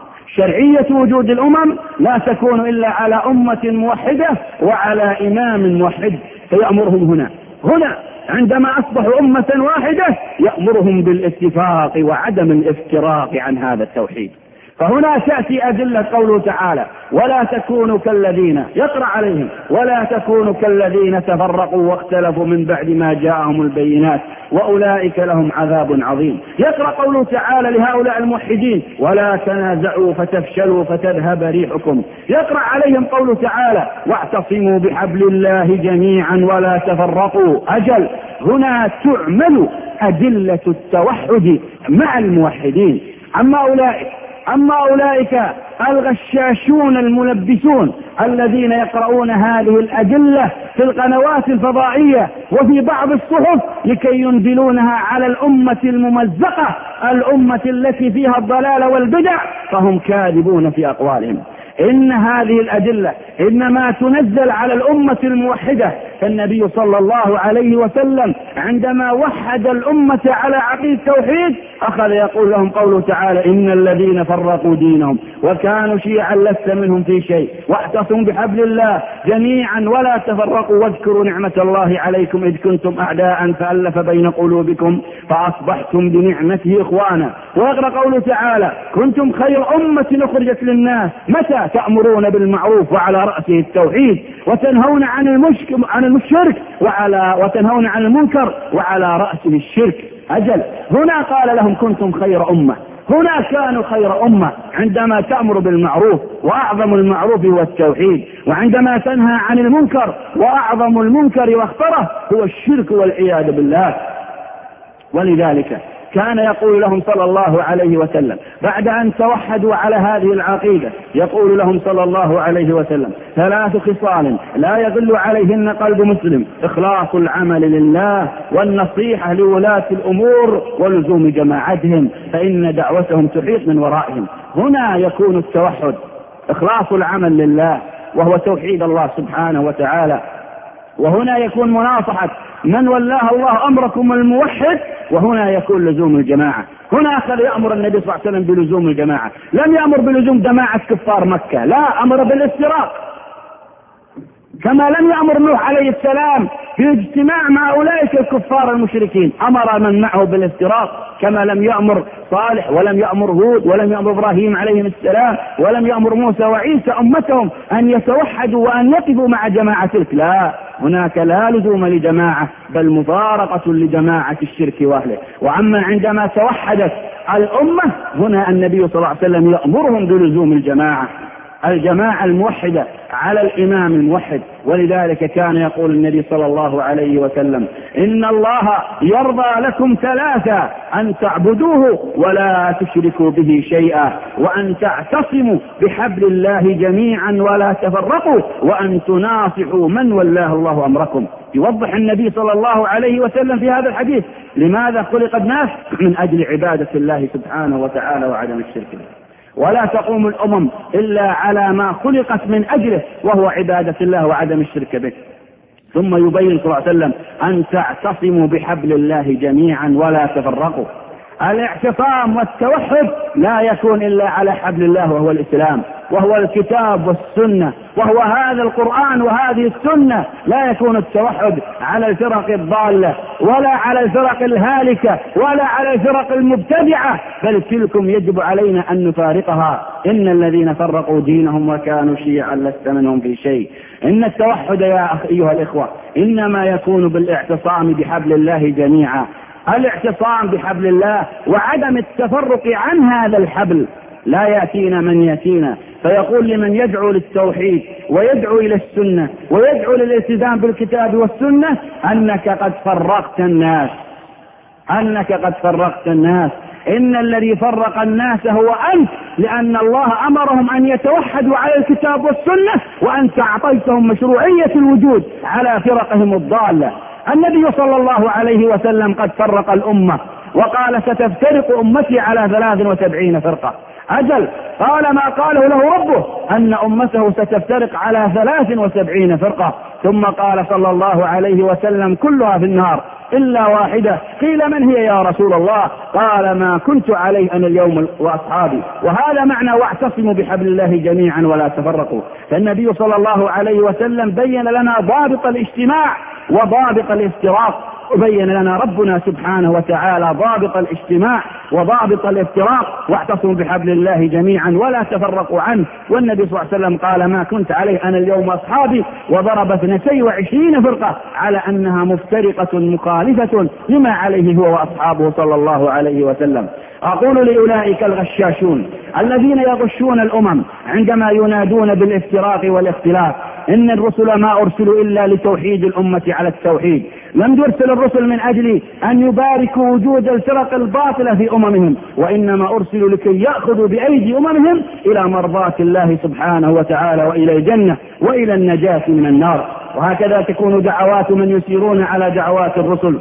[SPEAKER 1] شرعية وجود الأمم لا تكون إلا على أمة موحدة وعلى إمام موحد. فيأمرهم هنا هنا عندما أصبحوا أمة واحدة يأمرهم بالاتفاق وعدم الافتراق عن هذا التوحيد. فهنا تأتي أدلة قوله تعالى: ولا تكونوا كالذين، يقرأ عليهم: ولا تكونوا كالذين تفرقوا واختلفوا من بعد ما جاءهم البينات وأولئك لهم عذاب عظيم. يقرأ قوله تعالى لهؤلاء الموحدين: ولا تنازعوا فتفشلوا فتذهب ريحكم. يقرأ عليهم قوله تعالى: واعتصموا بحبل الله جميعا ولا تفرقوا. أجل هنا تعمل أدلة التوحد مع الموحدين. أما أولئك أما أولئك الغشاشون الملبسون الذين يقرؤون هذه الأدلة في القنوات الفضائية وفي بعض الصحف لكي ينزلونها على الأمة الممزقة، الأمة التي فيها الضلال والبدع، فهم كاذبون في أقوالهم. إن هذه الأدلة إنما تنزل على الأمة الموحدة. فالنبي صلى الله عليه وسلم عندما وحد الأمة على عقيدة التوحيد أخذ يقول لهم قوله تعالى: إن الذين فرقوا دينهم وكانوا شيعا لست منهم في شيء واعتصموا بحبل الله جميعا ولا تفرقوا واذكروا نعمة الله عليكم إذ كنتم أعداء فألف بين قلوبكم فأصبحتم بنعمته إخوانا. ويقرأ قوله تعالى: كنتم خير أمة أخرجت للناس. متى؟ تأمرون بالمعروف وعلى رأسه التوحيد، وتنهون عن المشك عن المشرك وعلى وتنهون عن المنكر وعلى رأسه الشرك. أجل هنا قال لهم: كنتم خير أمة. هنا كانوا خير أمة عندما تأمر بالمعروف، وأعظم المعروف هو التوحيد، وعندما تنهى عن المنكر، وأعظم المنكر واخطره هو الشرك والعياذ بالله. ولذلك كان يقول لهم صلى الله عليه وسلم بعد أن توحدوا على هذه العقيدة، يقول لهم صلى الله عليه وسلم: ثلاث خصال لا يغل عليهن قلب مسلم: إخلاص العمل لله، والنصيحة لولاة الأمور، ولزوم جماعتهم، فإن دعوتهم تحيط من ورائهم. هنا يكون التوحد، إخلاص العمل لله، وهو توحيد الله سبحانه وتعالى وهنا يكون مناصحة من ولاه الله أمركم الموحد، وهنا يكون لزوم الجماعة. هنا أخذ يأمر النبي صلى الله عليه وسلم بلزوم الجماعة، لم يأمر بلزوم جماعة كفار مكة، لا، أمر بالافتراق، كما لم يأمر نوح عليه السلام باجتماع مع أولئك الكفار المشركين، أمر من معه بالافتراق، كما لم يأمر صالح ولم يأمر هود ولم يأمر إبراهيم عليهم السلام ولم يأمر موسى وعيسى أمتهم أن يتوحدوا وأن يقفوا مع جماعة تلك، لا، هناك لا لزوم لجماعة بل مفارقة لجماعة الشرك وأهله. وعما عندما توحدت الأمة هنا النبي صلى الله عليه وسلم يأمرهم بلزوم الجماعة، الجماعة الموحدة على الإمام الموحد. ولذلك كان يقول النبي صلى الله عليه وسلم: إن الله يرضى لكم ثلاثة: أن تعبدوه ولا تشركوا به شيئا، وأن تعتصموا بحبل الله جميعا ولا تفرقوا، وأن تناصحوا من ولاه الله أمركم. يوضح النبي صلى الله عليه وسلم في هذا الحديث لماذا خلق الناس: من أجل عبادة الله سبحانه وتعالى وعدم الشرك به. ولا تقوم الأمم إلا على ما خلقت من أجله، وهو عبادة الله وعدم الشرك به. ثم يبين صلى الله عليه وسلم: أن تعتصموا بحبل الله جميعا ولا تفرقوا. الاعتصام والتوحد لا يكون إلا على حبل الله، وهو الإسلام، وهو الكتاب والسنة، وهو هذا القرآن وهذه السنة. لا يكون التوحد على الفرق الضالة ولا على الفرق الهالكة ولا على الفرق المبتدعة، بل تلكم يجب علينا أن نفارقها. إن الذين فرقوا دينهم وكانوا شيعا لست منهم في شيء. إن التوحد يا أيها الإخوة إنما يكون بالاعتصام بحبل الله جميعا، الاعتصام بحبل الله وعدم التفرق عن هذا الحبل. لا يأتينا من يأتينا فيقول لمن يدعو للتوحيد ويدعو إلى السنة ويدعو للالتزام بالكتاب والسنة: أنك قد فرقت الناس، أنك قد فرقت الناس. إن الذي فرق الناس هو أنت، لأن الله أمرهم أن يتوحدوا على الكتاب والسنة، وأنت أعطيتهم مشروعية الوجود على فرقهم الضالة. النبي صلى الله عليه وسلم قد فرق الأمة وقال: ستفترق أمتي على ثلاث وسبعين فرقة. أجل، قال ما قاله له ربه أن أمته ستفترق على ثلاث وسبعين فرقة. ثم قال صلى الله عليه وسلم: كلها في النار إلا واحدة. قيل: من هي يا رسول الله؟ قال: ما كنت عليه أنا اليوم وأصحابي. وهذا معنى واعتصموا بحبل الله جميعا ولا تفرقوا. فالنبي صلى الله عليه وسلم بين لنا ضابط الاجتماع وضابط الافتراق، وبين لنا ربنا سبحانه وتعالى ضابط الاجتماع وضابط الافتراق: واعتصموا بحبل الله جميعا ولا تفرقوا عنه. والنبي صلى الله عليه وسلم قال: ما كنت عليه أنا اليوم أصحابي، وضرب اثنتين وعشرين فرقة على أنها مفترقة مخالفة لما عليه هو وأصحابه صلى الله عليه وسلم. أقول لأولئك الغشاشون الذين يغشون الأمم عندما ينادون بالافتراق والاختلاف: إن الرسل ما أرسلوا إلا لتوحيد الأمة على التوحيد. لم يرسل الرسل من أجل أن يباركوا وجود الفرق الباطلة في أممهم، وإنما أرسلوا لكي يأخذوا بأيدي أممهم إلى مرضاة الله سبحانه وتعالى وإلى الجنة وإلى النجاة من النار. وهكذا تكون دعوات من يسيرون على دعوات الرسل،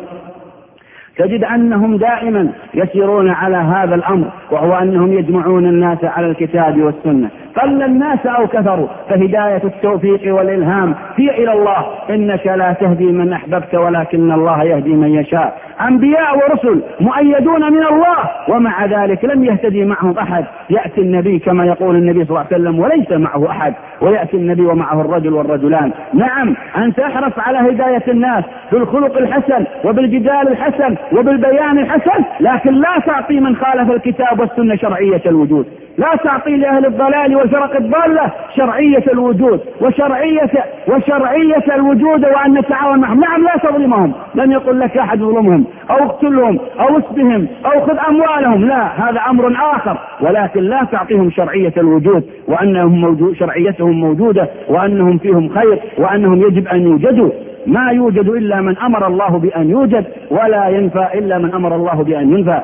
[SPEAKER 1] تجد أنهم دائما يسيرون على هذا الأمر، وهو أنهم يجمعون الناس على الكتاب والسنة. قل الناس أو كثروا، فهداية التوفيق والإلهام هي إلى الله. إنك لا تهدي من أحببت ولكن الله يهدي من يشاء. أنبياء ورسل مؤيدون من الله، ومع ذلك لم يهتدي معهم أحد. يأتي النبي كما يقول النبي صلى الله عليه وسلم وليس معه أحد، ويأتي النبي ومعه الرجل والرجلان. نعم، أنت احرص على هداية الناس بالخلق الحسن وبالجدال الحسن وبالبيان الحسن، لكن لا تعطي من خالف الكتاب والسنة شرعية الوجود. لا تعطي لأهل الضلال والفرق الضالة شرعية الوجود وشرعية وشرعية الوجود وأن نتعاون معهم. نعم، لا تظلمهم، لم يقل لك أحد ظلمهم أو اقتلهم أو اسبهم أو خذ أموالهم، لا، هذا أمر آخر، ولكن لا تعطيهم شرعية الوجود وأنهم موجود شرعيتهم موجودة وأنهم فيهم خير وأنهم يجب أن يوجدوا. ما يوجد إلا من أمر الله بأن يوجد، ولا ينفى إلا من أمر الله بأن ينفى.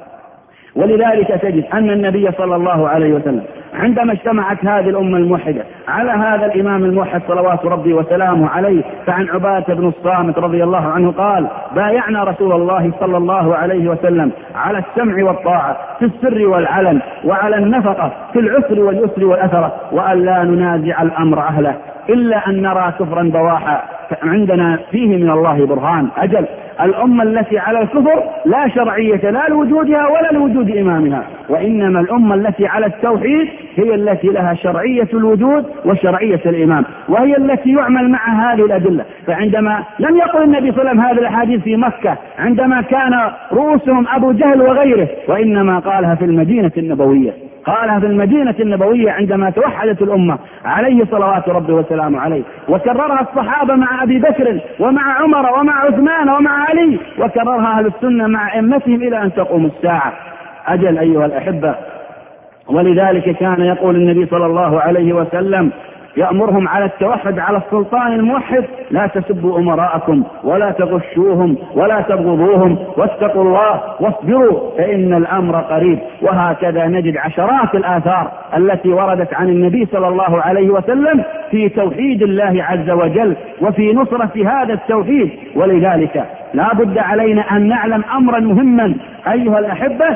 [SPEAKER 1] ولذلك تجد أن النبي صلى الله عليه وسلم عندما اجتمعت هذه الأمة الموحدة على هذا الإمام الموحد صلوات ربي وسلامه عليه، فعن عبادة بن الصامت رضي الله عنه قال: بايعنا رسول الله صلى الله عليه وسلم على السمع والطاعة في السر والعلن، وعلى النفقة في العسر واليسر والأثرة، وأن لا ننازع الأمر أهله إلا أن نرى كفرا بواحا عندنا فيه من الله برهان. أجل الأمة التي على الكفر لا شرعية لا لوجودها ولا لوجود إمامها، وإنما الأمة التي على التوحيد هي التي لها شرعية الوجود وشرعية الإمام، وهي التي يعمل مع هذه الأدلة. فعندما لم يقل النبي صلى الله عليه وسلم هذه الأحاديث في مكة عندما كان رؤوسهم أبو جهل وغيره، وإنما قالها في المدينة النبوية، قالها في المدينة النبوية عندما توحدت الأمة عليه صلوات ربي وسلامه عليه، وكررها الصحابة مع أبي بكر ومع عمر ومع عثمان ومع علي، وكررها أهل السنة مع أئمتهم إلى أن تقوم الساعة. أجل أيها الأحبة، ولذلك كان يقول النبي صلى الله عليه وسلم يأمرهم على التوحد على السلطان الموحد: لا تسبوا أمراءكم ولا تغشوهم ولا تبغضوهم واتقوا الله واصبروا فإن الأمر قريب. وهكذا نجد عشرات الآثار التي وردت عن النبي صلى الله عليه وسلم في توحيد الله عز وجل وفي نصرة هذا التوحيد. ولذلك لا بد علينا أن نعلم أمرا مهما أيها الأحبة،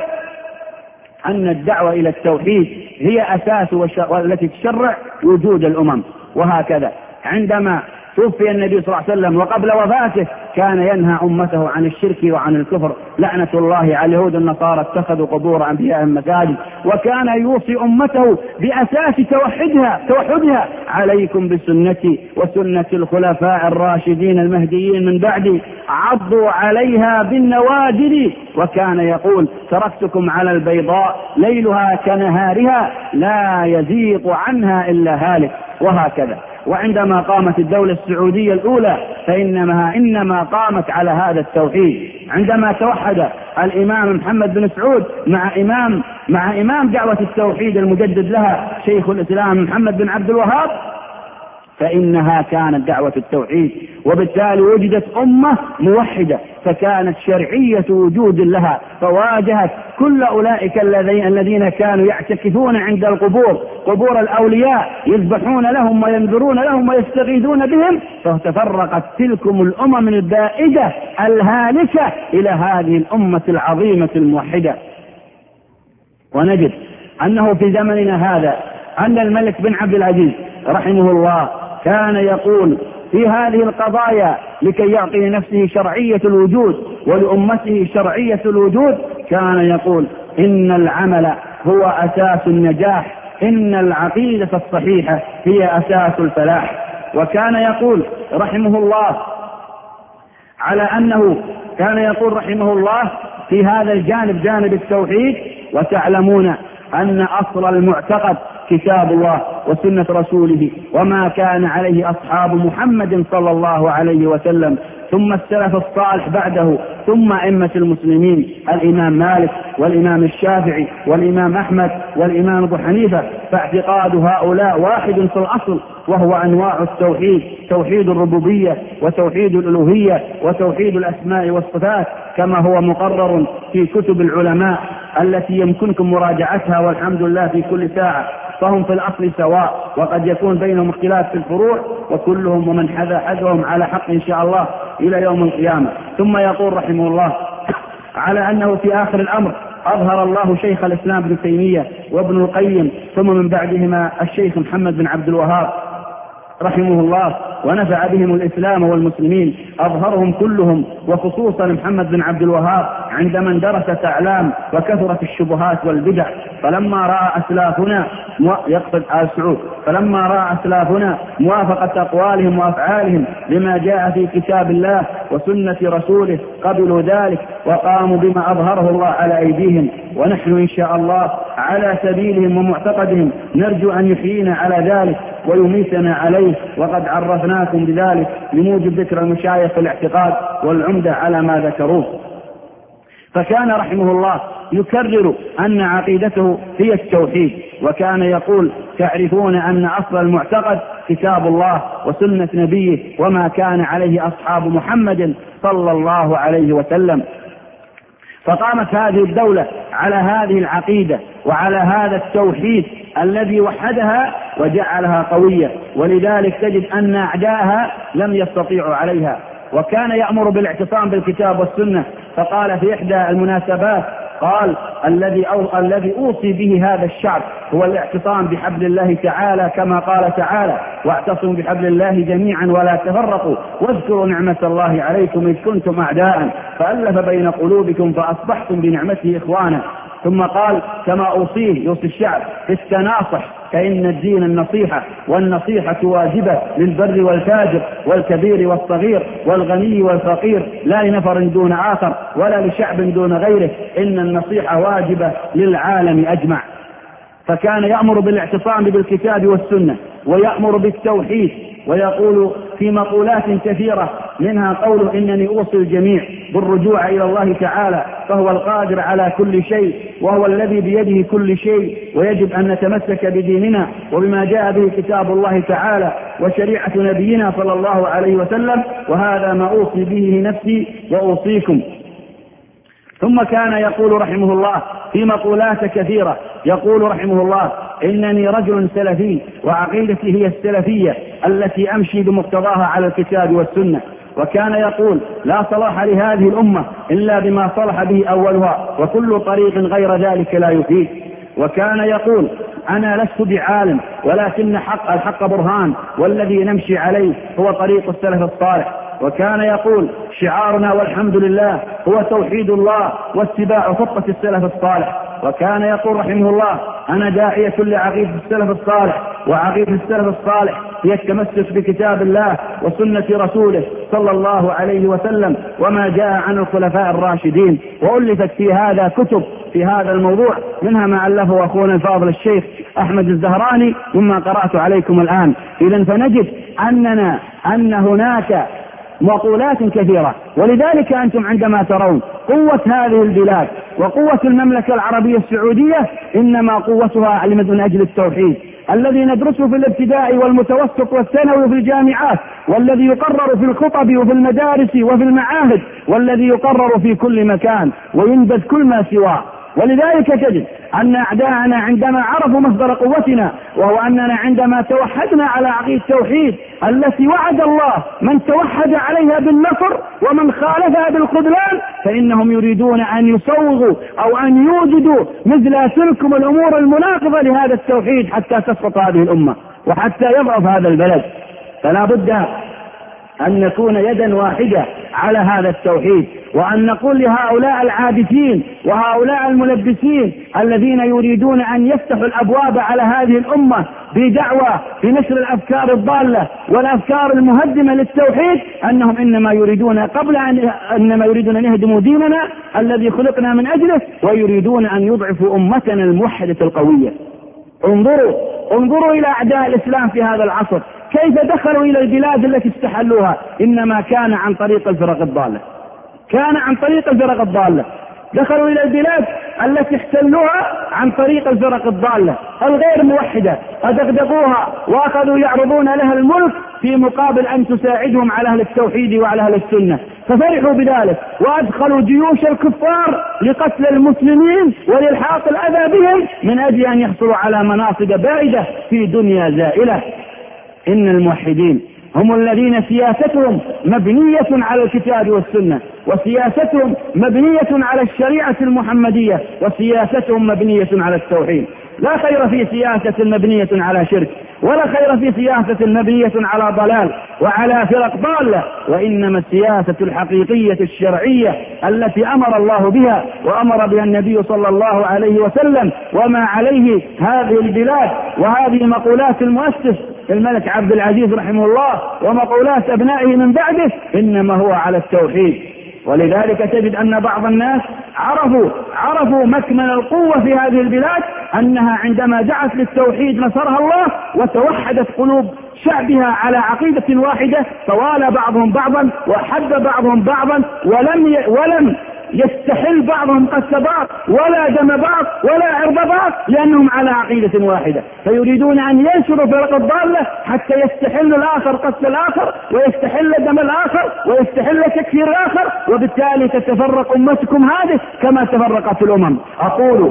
[SPEAKER 1] أن الدعوة إلى التوحيد هي أساس والتي تشرع وجود الأمم. وهكذا عندما توفي النبي صلى الله عليه وسلم وقبل وفاته كان ينهى أمته عن الشرك وعن الكفر، لعنة الله على اليهود النصارى اتخذوا قبور أنبيائهم مساجد، وكان يوصي أمته بأساس توحدها توحدها عليكم بسنتي وسنة الخلفاء الراشدين المهديين من بعدي عضوا عليها بالنواجذ. وكان يقول: تركتكم على البيضاء ليلها كنهارها لا يزيغ عنها إلا هالك. وهكذا وعندما قامت الدولة السعودية الأولى فإنما إنما قامت على هذا التوحيد. عندما توحد الإمام محمد بن سعود مع إمام مع إمام دعوة التوحيد المجدد لها شيخ الإسلام محمد بن عبد الوهاب، فإنها كانت دعوة التوحيد، وبالتالي وجدت أمة موحدة، فكانت شرعية وجود لها، فواجهت كل أولئك الذين كانوا يعتكفون عند القبور، قبور الأولياء، يذبحون لهم وينذرون لهم ويستغيثون بهم، فتفرقت تلكم الأمم البائدة الهالكة إلى هذه الأمة العظيمة الموحدة. ونجد أنه في زمننا هذا أن الملك بن عبد العزيز رحمه الله كان يقول في هذه القضايا لكي يعطي لنفسه شرعية الوجود ولأمته شرعية الوجود، كان يقول: إن العمل هو أساس النجاح، إن العقيدة الصحيحة هي أساس الفلاح. وكان يقول رحمه الله على أنه كان يقول رحمه الله في هذا الجانب جانب التوحيد: وتعلمون أن أصل المعتقد كتاب الله وسنة رسوله وما كان عليه أصحاب محمد صلى الله عليه وسلم، ثم السلف الصالح بعده، ثم أئمة المسلمين الإمام مالك والإمام الشافعي والإمام أحمد والإمام أبو حنيفة. فاعتقاد هؤلاء واحد في الأصل، وهو أنواع التوحيد: توحيد الربوبية وتوحيد الألوهية وتوحيد الأسماء والصفات، كما هو مقرر في كتب العلماء التي يمكنكم مراجعتها والحمد لله في كل ساعة. فهم في الأصل سواء، وقد يكون بينهم اختلاف في الفروع، وكلهم ومن حذا حذوهم على حق إن شاء الله إلى يوم القيامة. ثم يقول رحمه الله على أنه في آخر الأمر أظهر الله شيخ الإسلام ابن تيمية وابن القيم، ثم من بعدهما الشيخ محمد بن عبد الوهاب رحمه الله، ونفع بهم الإسلام والمسلمين، أظهرهم كلهم، وخصوصا محمد بن عبد الوهاب عندما اندرست أعلام وكثرت الشبهات والبدع. فلما رأى أسلافنا يقصد آل سعود فلما رأى أسلافنا موافقة أقوالهم وأفعالهم لما جاء في كتاب الله وسنة رسوله قبلوا ذلك وقاموا بما أظهره الله على أيديهم، ونحن إن شاء الله على سبيلهم ومعتقدهم نرجو أن يحيينا على ذلك ويميتنا عليه، وقد عرفناكم بذلك لموجب ذكر المشايخ في الاعتقاد والعمدة على ما ذكروه. فكان رحمه الله يكرر أن عقيدته هي التوحيد، وكان يقول: تعرفون أن أصل المعتقد كتاب الله وسنة نبيه وما كان عليه أصحاب محمد صلى الله عليه وسلم. فقامت هذه الدولة على هذه العقيدة وعلى هذا التوحيد الذي وحدها وجعلها قوية، ولذلك تجد أن أعداءها لم يستطيعوا عليها. وكان يأمر بالاعتصام بالكتاب والسنة، فقال في إحدى المناسبات: قال الذي أو الذي أوصي به هذا الشعب هو الاعتصام بحبل الله تعالى، كما قال تعالى: واعتصموا بحبل الله جميعا ولا تفرقوا واذكروا نعمة الله عليكم إذ كنتم أعداء فألف بين قلوبكم فأصبحتم بنعمته إخوانا. ثم قال: كما أوصيه يوصي الشعب بالتناصح، فإن الدين النصيحة، والنصيحة واجبة للبر والفاجر والكبير والصغير والغني والفقير، لا لنفر دون آخر ولا لشعب دون غيره، إن النصيحة واجبة للعالم أجمع. فكان يأمر بالاعتصام بالكتاب والسنة، ويأمر بالتوحيد، ويقول في مقولات كثيرة منها قوله: إنني أوصي الجميع بالرجوع إلى الله تعالى، فهو القادر على كل شيء، وهو الذي بيده كل شيء، ويجب أن نتمسك بديننا وبما جاء به كتاب الله تعالى وشريعة نبينا صلى الله عليه وسلم، وهذا ما أوصي به نفسي وأوصيكم. ثم كان يقول رحمه الله في مقولات كثيرة، يقول رحمه الله: إنني رجل سلفي، وعقيدتي هي السلفية التي أمشي بمقتضاها على الكتاب والسنة. وكان يقول: لا صلاح لهذه الأمة إلا بما صلح به أولها، وكل طريق غير ذلك لا يفيد. وكان يقول: أنا لست بعالم، ولكن حق الحق برهان، والذي نمشي عليه هو طريق السلف الصالح. وكان يقول: شعارنا والحمد لله هو توحيد الله واتباع خطة السلف الصالح. وكان يقول رحمه الله: أنا داعية لعقيدة السلف الصالح، وعقيدة السلف الصالح هي التمسك بكتاب الله وسنة رسوله صلى الله عليه وسلم وما جاء عن الخلفاء الراشدين. وألفت في هذا كتب في هذا الموضوع، منها ما ألفه أخونا الفاضل الشيخ أحمد الزهراني مما قرأت عليكم الآن. إذن فنجد أننا أن هناك مقولات كثيرة. ولذلك أنتم عندما ترون قوة هذه البلاد وقوة المملكة العربية السعودية، إنما قوتها من أجل التوحيد الذي ندرسه في الابتدائي والمتوسط والثانوي وفي الجامعات، والذي يقرر في الخطب وفي المدارس وفي المعاهد، والذي يقرر في كل مكان وينبذ كل ما سواه. ولذلك تجد أن أعداءنا عندما عرفوا مصدر قوتنا، وهو أننا عندما توحدنا على عقيدة التوحيد التي وعد الله من توحد عليها بالنصر ومن خالفها بالخذلان، فإنهم يريدون أن يصوغوا أو أن يوجدوا مثل تلكم الأمور المناقضة لهذا التوحيد حتى تسقط هذه الأمة وحتى يضعف هذا البلد. فلا بد أن نكون يدا واحدة على هذا التوحيد، وأن نقول لهؤلاء العابثين وهؤلاء الملبسين الذين يريدون أن يفتحوا الأبواب على هذه الأمة بدعوة بنشر الأفكار الضالة والأفكار المهدمة للتوحيد، أنهم إنما يريدون قبل أن إنما يريدون أن يهدموا ديننا الذي خلقنا من أجله، ويريدون أن يضعفوا أمتنا الموحدة القوية. انظروا انظروا إلى أعداء الإسلام في هذا العصر كيف دخلوا إلى البلاد التي استحلوها، إنما كان عن طريق الفرق الضالة، كان عن طريق الفرق الضالة. دخلوا إلى البلاد التي احتلوها عن طريق الفرق الضالة الغير موحدة، أدغدغوها وأخذوا يعرضون لها الملك في مقابل أن تساعدهم على أهل التوحيد وعلى أهل السنة، ففرحوا بذلك وأدخلوا جيوش الكفار لقتل المسلمين ولإلحاق الأذى بهم من أجل أن يحصلوا على مناصب بائدة في دنيا زائلة. إن الموحدين هم الذين سياستهم مبنية على الكتاب والسنة، وسياستهم مبنية على الشريعة المحمدية، وسياستهم مبنية على التوحيد. لا خير في سياسة مبنية على شرك، ولا خير في سياسة مبنية على ضلال وعلى فرق ضالة، وإنما السياسة الحقيقية الشرعية التي أمر الله بها وأمر بها النبي صلى الله عليه وسلم، وما عليه هذه البلاد. وهذه مقولات المؤسس الملك عبد العزيز رحمه الله ومقولات أبنائه من بعده إنما هو على التوحيد. ولذلك تجد أن بعض الناس عرفوا عرفوا مكمن القوة في هذه البلاد، أنها عندما دعت للتوحيد نصرها الله وتوحدت قلوب شعبها على عقيدة واحدة، توالى بعضهم بعضا وحب بعضهم بعضا، ولم ي... ولم يستحل بعضهم قتل بعض ولا دم بعض ولا عرض بعض، لأنهم على عقيدة واحدة. فيريدون أن ينشروا فرق الضالة حتى يستحل الآخر قتل الآخر ويستحل دم الآخر ويستحل تكفير الآخر، وبالتالي تتفرق أمتكم هذه كما تفرقت الأمم. أقول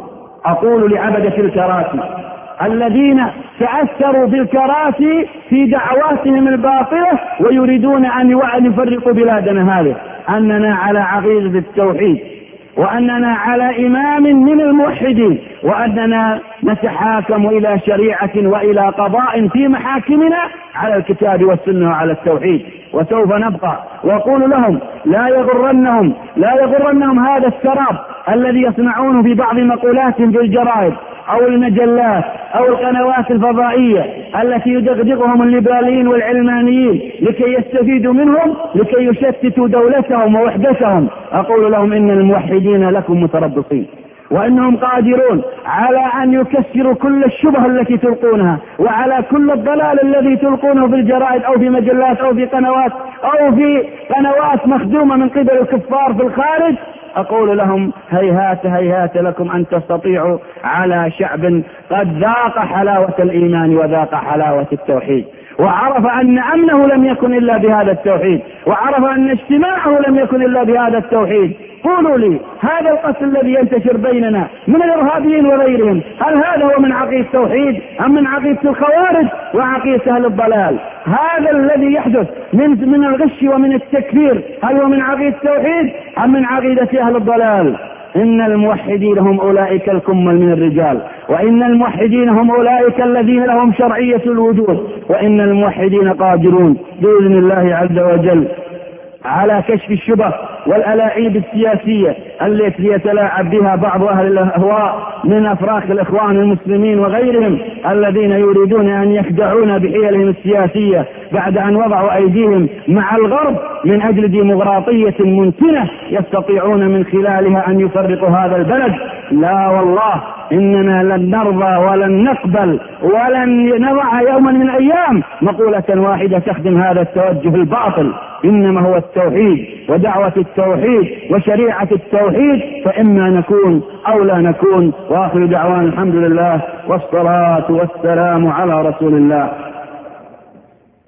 [SPEAKER 1] أقول لعبدة الكراسي الذين تأثروا بالكراسي في دعواتهم الباطلة ويريدون أن يفرقوا بلادنا هذه، أننا على عقيدة التوحيد، وأننا على إمام من الموحدين، وأننا نتحاكم إلى شريعة وإلى قضاء في محاكمنا على الكتاب والسنة وعلى التوحيد. وسوف نبقى وأقول لهم لا يغرنهم لا يغرنهم هذا السراب الذي يصنعونه في بعض مقولاتهم في الجرائد أو المجلات أو القنوات الفضائية التي يدغدغهم الليبراليين والعلمانيين لكي يستفيدوا منهم، لكي يشتتوا دولتهم ووحدتهم. أقول لهم إن الموحدين لكم متربصين، وأنهم قادرون على أن يكسروا كل الشبه التي تلقونها وعلى كل الضلال الذي تلقونه في الجرائد أو في مجلات أو في قنوات أو في قنوات مخدومة من قبل الكفار في الخارج. أقول لهم هيهات هيهات لكم أن تستطيعوا على شعب قد ذاق حلاوة الإيمان وذاق حلاوة التوحيد، وعرف أن أمنه لم يكن إلا بهذا التوحيد، وعرف أن اجتماعه لم يكن إلا بهذا التوحيد. قولوا لي، هذا القتل الذي ينتشر بيننا من الإرهابيين وغيرهم، هل هذا هو من عقيدة التوحيد أم من عقيدة الخوارج وعقيدة أهل الضلال؟ هذا الذي يحدث من من الغش ومن التكفير، هل هو من عقيدة التوحيد أم من عقيدة أهل الضلال؟ إن الموحدين هم أولئك الكمل من الرجال، وإن الموحدين هم أولئك الذين لهم شرعية الوجود، وإن الموحدين قادرون بإذن الله عز وجل على كشف الشبه والألاعيب السياسية التي يتلاعب بها بعض أهل الأهواء من أفراخ الإخوان المسلمين وغيرهم الذين يريدون أن يخدعون بحيلهم السياسية بعد أن وضعوا أيديهم مع الغرب من أجل ديمقراطية منتنة يستطيعون من خلالها أن يفرقوا هذا البلد. لا والله، إننا لن نرضى ولن نقبل ولن نضع يوما من الأيام مقولة واحدة تخدم هذا التوجه الباطل، إنما هو التوحيد ودعوة التوحيد وشريعة التوحيد، فإما نكون أو لا نكون. وآخر دعوانا الحمد لله والصلاة والسلام على رسول الله.